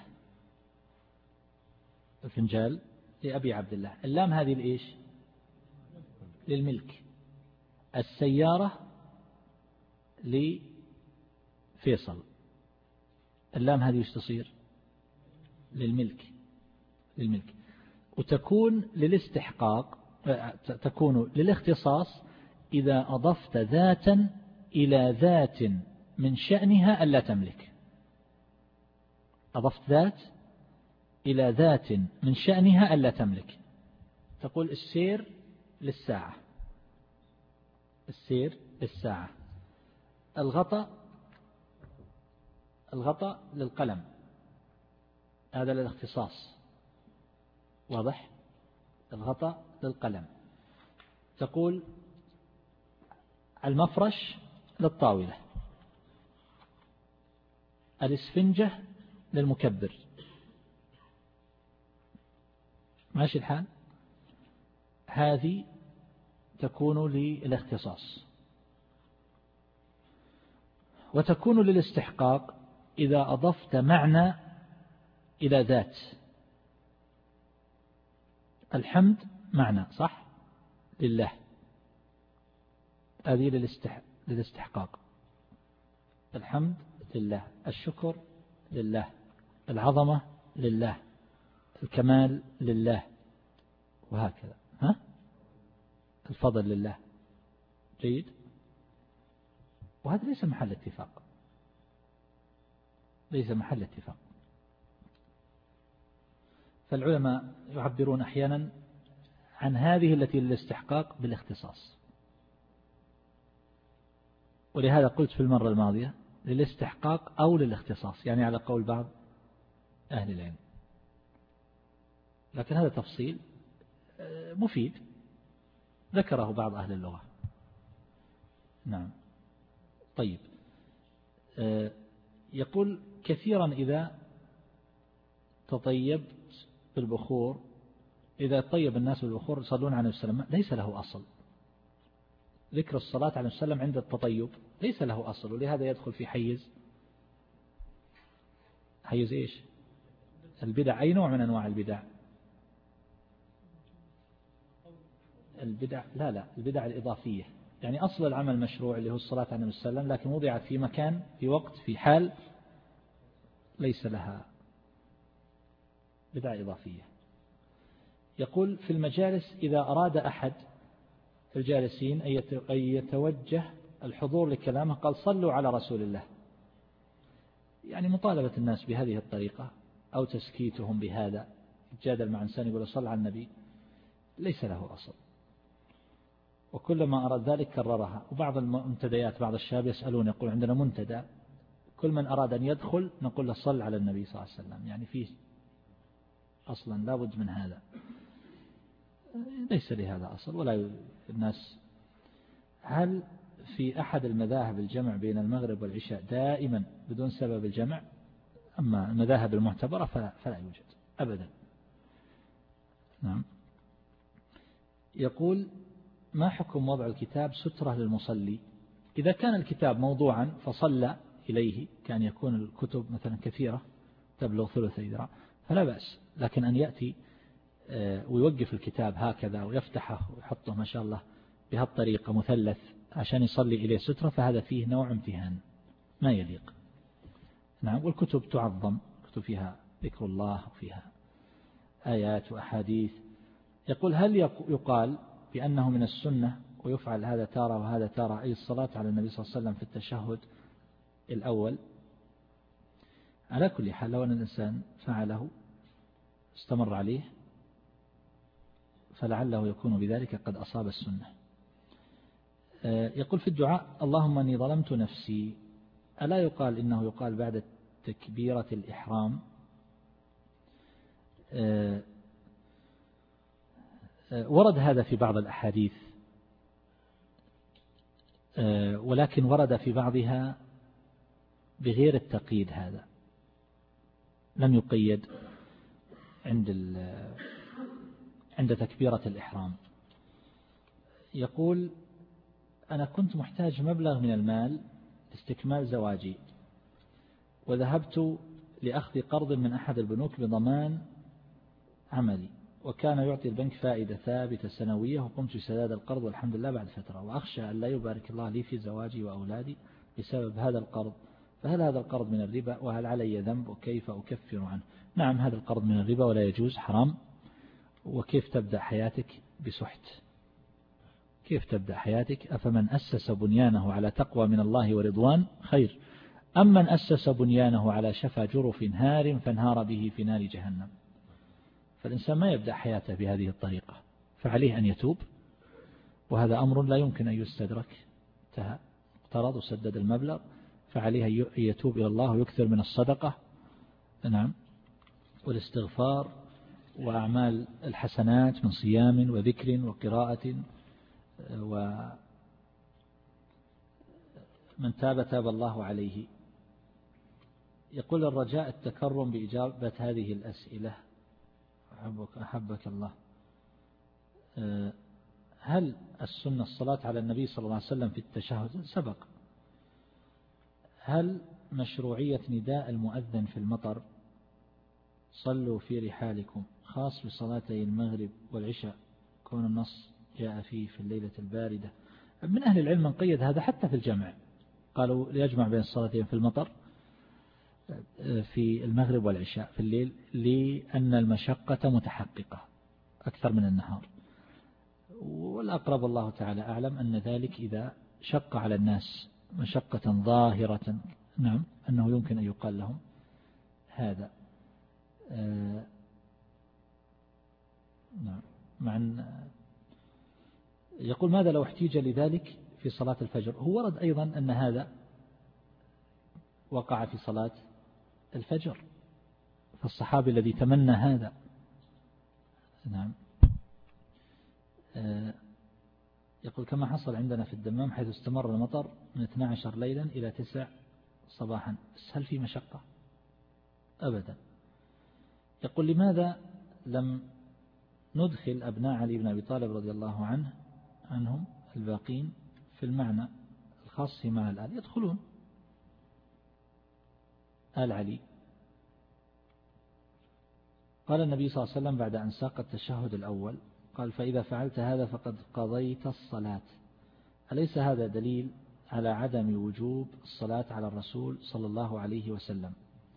الفنجال لأبي عبد الله. اللام هذه لإيش؟ للملك. السيارة لفيصل، اللام هذه ايش تصير؟ للملك. للملك. وتكون للاستحقاق، تكون للاختصاص إذا أضفت ذاتا إلى ذات من شأنها ألا تملك. أضفت ذات إلى ذات من شأنها ألا تملك. تقول السير للساعة، السير للساعة. الغطاء، الغطاء للقلم، هذا للاختصاص. واضح؟ الغطاء للقلم. تقول المفرش للطاولة، الاسفنجة للمكبر. ماشي الحال؟ هذه تكون للاختصاص. وتكون للاستحقاق إذا أضفت معنى إلى ذات. الحمد معنى صح لله، هذه للاستح... للاستحقاق. الحمد لله، الشكر لله، العظمة لله، الكمال لله، وهكذا. ها؟ الفضل لله. جيد. وهذا ليس محل اتفاق، ليس محل اتفاق. فالعلماء يعبرون أحيانا عن هذه التي للاستحقاق بالاختصاص، ولهذا قلت في المرة الماضية للاستحقاق أو للاختصاص، يعني على قول بعض أهل العلم، لكن هذا تفصيل مفيد ذكره بعض أهل اللغة. نعم. طيب، يقول كثيرا إذا تطيبت بالبخور، إذا طيب الناس بالبخور يصلون على السلام، ليس له أصل. ذكر الصلاة على السلام عند التطيب ليس له أصل، ولهذا يدخل في حيز حيز إيش؟ البدع. أي نوع من أنواع البدع؟ البدع لا لا البدع الإضافية، يعني أصل العمل مشروع اللي هو الصلاة على النبي صلى الله عليه وسلم، لكن وضعت في مكان، في وقت، في حال ليس لها، بدع إضافية. يقول في المجالس إذا أراد أحد الجالسين أن يتوجه الحضور لكلامه قال صلوا على رسول الله، يعني مطالبة الناس بهذه الطريقة أو تسكيتهم بهذا، يتجادل مع إنسان يقول صل على النبي، ليس له أصل. وكلما أراد ذلك كررها. وبعض المنتديات بعض الشباب يسألون، يقول عندنا منتدى كل من أراد أن يدخل نقول له صل على النبي صلى الله عليه وسلم، يعني فيه أصلا لا بد من هذا، ليس لهذا أصل ولا الناس. هل في أحد المذاهب الجمع بين المغرب والعشاء دائما بدون سبب الجمع؟ أما المذاهب المعتبرة فلا, فلا يوجد أبدا. نعم. يقول ما حكم وضع الكتاب سترة للمصلي؟ إذا كان الكتاب موضوعا فصلى إليه، كان يكون الكتب مثلا كثيرة تبلغ ثلثي ذراع فلا بأس، لكن أن يأتي ويوقف الكتاب هكذا ويفتحه ويحطه ما شاء الله بهالطريقة مثلث عشان يصلي إليه سترة، فهذا فيه نوع امتهان ما يليق. نعم. والكتب تعظم، كتب فيها ذكر الله وفيها آيات وأحاديث. يقول هل يقال بأنه من السنة ويفعل هذا تارة وهذا تارة، أي الصلاة على النبي صلى الله عليه وسلم في التشهد الأول؟ على كل حال لو أن الإنسان فعله استمر عليه فلعله يكون بذلك قد أصاب السنة. يقول في الدعاء اللهم أني ظلمت نفسي، ألا يقال إنه يقال بعد تكبيرة الإحرام؟ ورد هذا في بعض الأحاديث، ولكن ورد في بعضها بغير التقييد، هذا لم يقيد عند عند تكبيرة الإحرام. يقول أنا كنت محتاج مبلغ من المال لاستكمال زواجي، وذهبت لأخذ قرض من أحد البنوك بضمان عملي، وكان يعطي البنك فائدة ثابتة سنوية، وقمت بسداد القرض والحمد لله بعد فترة، وأخشى أن لا يبارك الله لي في زواجي وأولادي بسبب هذا القرض، فهل هذا القرض من الربا؟ وهل علي ذنب؟ وكيف أكفر عنه؟ نعم، هذا القرض من الربا ولا يجوز، حرام. وكيف تبدأ حياتك بسحت؟ كيف تبدأ حياتك؟ أفمن أسس بنيانه على تقوى من الله ورضوان خير أم من أسس بنيانه على شفا جرف هار فانهار به في نار جهنم؟ فالإنسان ما يبدأ حياته بهذه الطريقة، فعليه أن يتوب، وهذا أمر لا يمكن أن يستدرك. اقترض وسدد المبلغ، فعليه أن يتوب إلى الله ويكثر من الصدقة، نعم، والاستغفار وأعمال الحسنات من صيام وذكر وقراءة، ومن تاب تاب الله عليه. يقول الرجاء التكرم بإجابة هذه الأسئلة، أحبك, أحبك الله. هل السنة الصلاة على النبي صلى الله عليه وسلم في التشهد؟ سبق. هل مشروعية نداء المؤذن في المطر صلوا في رحالكم خاص بصلاتي المغرب والعشاء كون النص جاء فيه في الليلة الباردة. من أهل العلم من قيد هذا حتى في الجمع، قالوا يجمع بين الصلاتين في المطر في المغرب والعشاء في الليل، لأن المشقة متحققة أكثر من النهار. والأقرب الله تعالى أعلم أن ذلك إذا شق على الناس مشقة ظاهرة، نعم، أنه يمكن أن يقال لهم هذا. آه نعم. مع أن يقول ماذا لو احتيج لذلك في صلاة الفجر؟ هو ورد أيضا أن هذا وقع في صلاة الفجر، فالصحابي الذي تمنى هذا، نعم، آه يقول كما حصل عندنا في الدمام حيث استمر المطر من اثني عشر ليلا إلى تسع صباحا، بس هل في مشقة؟ أبدا. يقول لماذا لم ندخل أبناء علي بن أبي طالب رضي الله عنه عنهم الباقين في المعنى الخاص مع الآل؟ يدخلون آل علي. قال النبي صلى الله عليه وسلم بعد أن ساق التشهد الأول قال فإذا فعلت هذا فقد قضيت الصلاة. أليس هذا دليل على عدم وجوب الصلاة على الرسول صلى الله عليه وسلم؟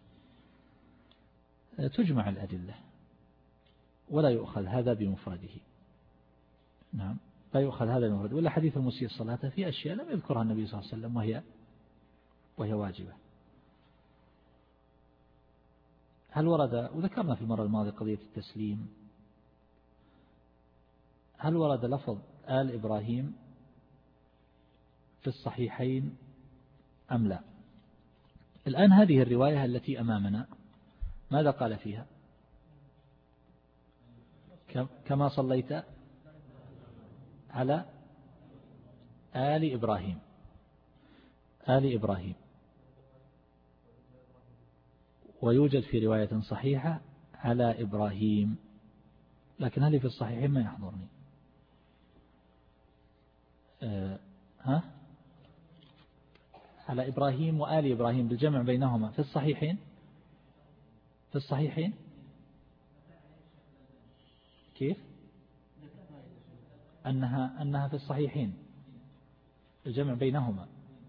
تجمع الأدلة ولا يؤخذ هذا بمفرده، نعم، لا يؤخذ هذا بمفرده. ولا حديث المسيء الصلاة في أشياء لم يذكرها النبي صلى الله عليه وسلم وهي وهي واجبة. هل ورد، وذكرنا في المرة الماضية قضية التسليم، هل ورد لفظ آل إبراهيم في الصحيحين أم لا؟ الآن هذه الرواية التي أمامنا ماذا قال فيها؟ كما صليت على آل إبراهيم، آل إبراهيم. ويوجد في رواية صحيحة على إبراهيم، لكن هل في الصحيحين ما يحضرني؟ أه ها على إبراهيم وآل إبراهيم بالجمع بينهما في الصحيحين، في الصحيحين كيف؟ أنها أنها في الصحيحين الجمع بينهما.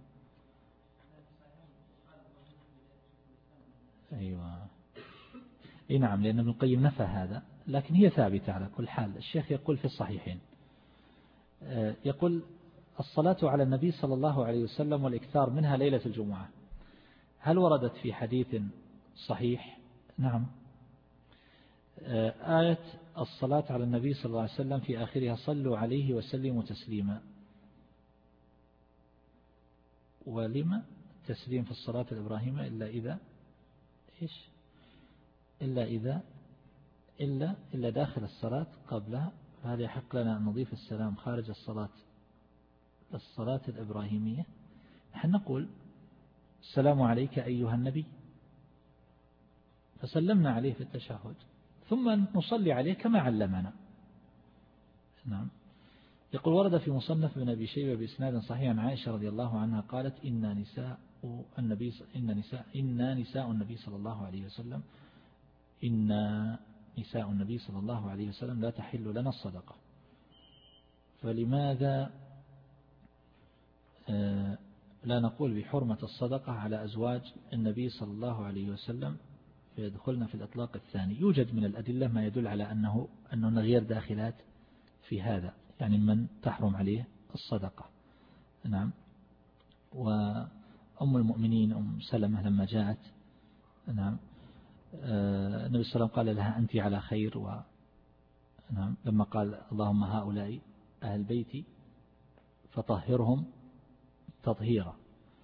أيوة، إيه نعم، لأن ابن القيم نفى هذا، لكن هي ثابتة على كل حال. الشيخ يقول في الصحيحين، يقول الصلاة على النبي صلى الله عليه وسلم والإكثار منها ليلة الجمعة، هل وردت في حديث صحيح؟ نعم، آية الصلاة على النبي صلى الله عليه وسلم في آخرها صلوا عليه وسلموا تسليما. ولما تسليم في الصلاة الإبراهيمية إلا إذا إيش إلا إذا إلا إلا داخل الصلاة قبلها، فهذا يحق لنا أن نضيف السلام خارج الصلاة الصلاة الإبراهيمية. نحن نقول السلام عليك أيها النبي، فسلمنا عليه في التشهد ثم نصلي عليه كما علمنا. نعم. يقول ورد في مصنف بن أبي شيبة بإسناد صحيح عن عائشة رضي الله عنها قالت إن نساء النبي إن نساء إن نساء النبي صلى الله عليه وسلم إن نساء النبي صلى الله عليه وسلم لا تحل لنا الصدقة، فلماذا لا نقول بحرمة الصدقة على أزواج النبي صلى الله عليه وسلم فيدخلنا في الإطلاق الثاني؟ يوجد من الأدلة ما يدل على أنه أنه غير داخلات في هذا، يعني من تحرم عليه الصدقة. نعم. وأم المؤمنين أم سلمة لما جاءت، نعم، النبي صلى الله عليه وسلم قال لها أنت على خير، و نعم لما قال اللهم هؤلاء أهل بيتي فطهرهم تطهيرا.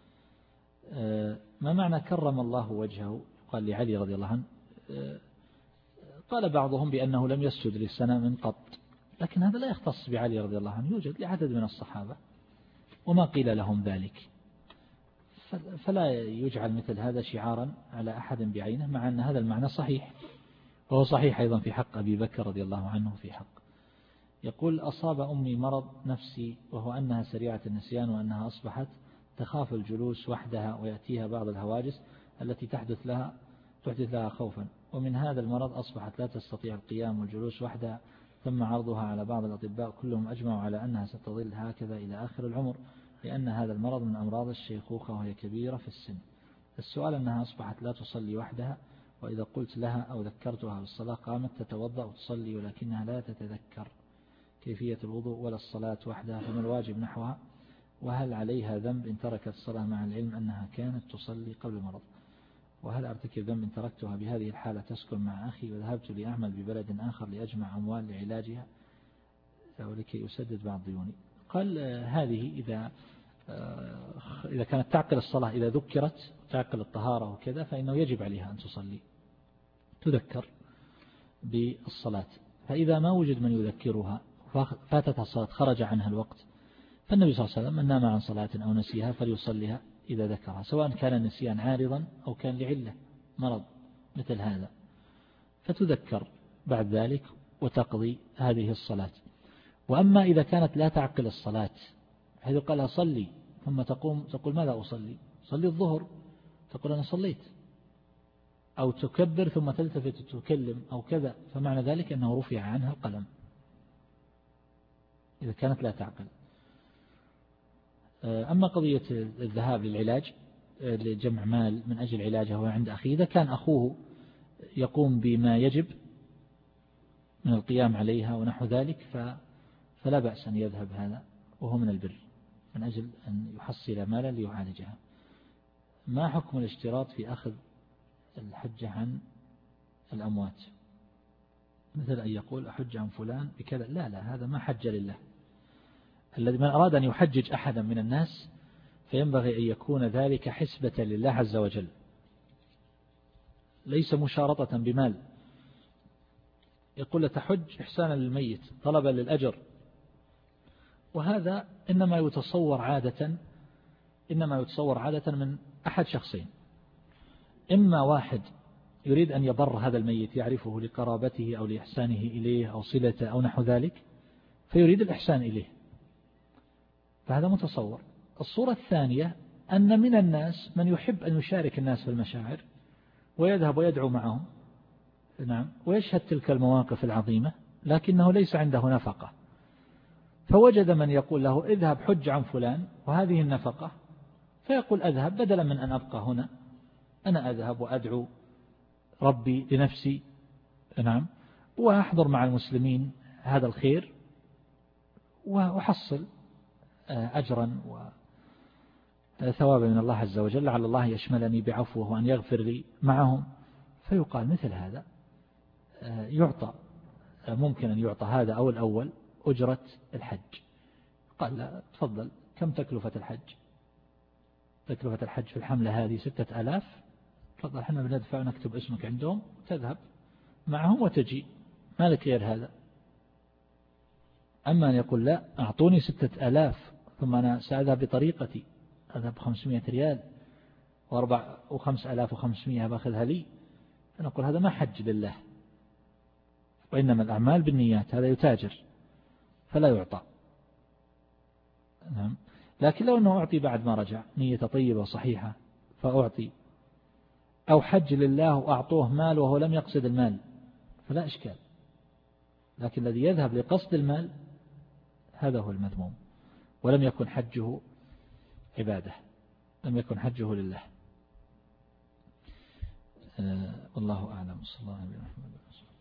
ما معنى كرم الله وجهه؟ قال لعلي رضي الله عنه، قال بعضهم بأنه لم يسجد للصنم قط، لكن هذا لا يختص بعلي رضي الله عنه، يوجد لعدد من الصحابة وما قيل لهم ذلك، فلا يجعل مثل هذا شعارا على أحد بعينه، مع أن هذا المعنى صحيح، وهو صحيح أيضا في حق أبي بكر رضي الله عنه في حق. يقول أصاب أمي مرض نفسي، وهو أنها سريعة النسيان، وأنها أصبحت تخاف الجلوس وحدها ويأتيها بعض الهواجس التي تحدث لها تحدث لها خوفا، ومن هذا المرض أصبحت لا تستطيع القيام والجلوس وحدها، تم عرضها على بعض الأطباء كلهم أجمعوا على أنها ستظل هكذا إلى آخر العمر، لأن هذا المرض من أمراض الشيخوخة وهي كبيرة في السن. السؤال أنها أصبحت لا تصلي وحدها، وإذا قلت لها أو ذكرتها بالصلاة قامت تتوضأ وتصلي ولكنها لا تتذكر كيفية الوضوء ولا الصلاة وحدها، فما الواجب نحوها؟ وهل عليها ذنب إن تركت الصلاة مع العلم أنها كانت تصلي قبل المرض؟ وهل أرتكب ذنب إن تركتها بهذه الحالة تسكن مع أخي وذهبت لأعمل ببلد آخر لأجمع أموال لعلاجها ولكي أسدد بعض ديوني؟ قال هذه إذا إذا كانت تعقل الصلاة، إذا ذكرت تعقل الطهارة وكذا، فإنه يجب عليها أن تصلي، تذكر بالصلاة. فإذا ما وجد من يذكرها فاتتها الصلاة خرج عنها الوقت، فالنبي صلى الله عليه وسلم من نام عن صلاة أو نسيها فليصليها إذا ذكرها، سواء كان النسيان عارضا أو كان لعلة مرض مثل هذا، فتذكر بعد ذلك وتقضي هذه الصلاة. وأما إذا كانت لا تعقل الصلاة حيث قالها صلي ثم تقوم تقول ماذا أصلي؟ صلي الظهر، تقول أنا صليت، أو تكبر ثم تلتفت تكلم أو كذا، فمعنى ذلك أنه رفع عنها القلم إذا كانت لا تعقل. أما قضية الذهاب للعلاج لجمع مال من أجل علاجه عند أخيه، إذا كان أخوه يقوم بما يجب من القيام عليها ونحو ذلك فلا بأس أن يذهب هذا، وهو من البر من أجل أن يحصل مالا ليعالجها. ما حكم الاشتراط في أخذ الحج عن الأموات؟ مثل أن يقول أحج عن فلان بكذا، لا لا هذا ما حج لله. الذي من أراد أن يحجج أحدا من الناس فينبغي أن يكون ذلك حسبة لله عز وجل، ليس مشارطة بمال. يقول تحج إحسانا للميت طلبا للأجر، وهذا إنما يتصور عادة إنما يتصور عادة من أحد شخصين: إما واحد يريد أن يبر هذا الميت يعرفه لقرابته أو لإحسانه إليه أو صلته أو نحو ذلك فيريد الإحسان إليه، فهذا متصور. الصورة الثانية أن من الناس من يحب أن يشارك الناس في المشاعر ويذهب ويدعو معهم، نعم، ويشهد تلك المواقف العظيمة، لكنه ليس عنده نفقة، فوجد من يقول له اذهب حج عن فلان وهذه النفقة، فيقول أذهب بدلا من أن أبقى هنا، أنا أذهب وأدعو ربي لنفسي، نعم، وأحضر مع المسلمين هذا الخير وأحصل أجرا وثوابا من الله عز وجل، لعل الله يشملني بعفوه وأن يغفر لي معهم. فيقال مثل هذا يعطى، ممكن أن يعطى هذا أو الأول أجرة الحج. قال لا تفضل، كم تكلفة الحج؟ تكلفة الحج في الحملة هذه ستة آلاف، تفضل احنا بندفع ونكتب اسمك عندهم تذهب معهم وتجي، ما لك غير هذا. أما أن يقول لا أعطوني ستة آلاف ثم أنا سأذهب بطريقتي، أذهب خمسمائة ريال وأربع وخمس آلاف وخمسمائة بأخذها لي، فنقول هذا ما حج لله، وإنما الأعمال بالنيات، هذا يتاجر فلا يعطى. نعم. لكن لو أنه أعطي بعد ما رجع نية طيبة وصحيحة فأعطي، أو حج لله وأعطوه مال وهو لم يقصد المال فلا إشكال، لكن الذي يذهب لقصد المال هذا هو المذموم، ولم يكن حجه عبادة، لم يكن حجه لله. والله أعلم. صلى الله عليه وسلم.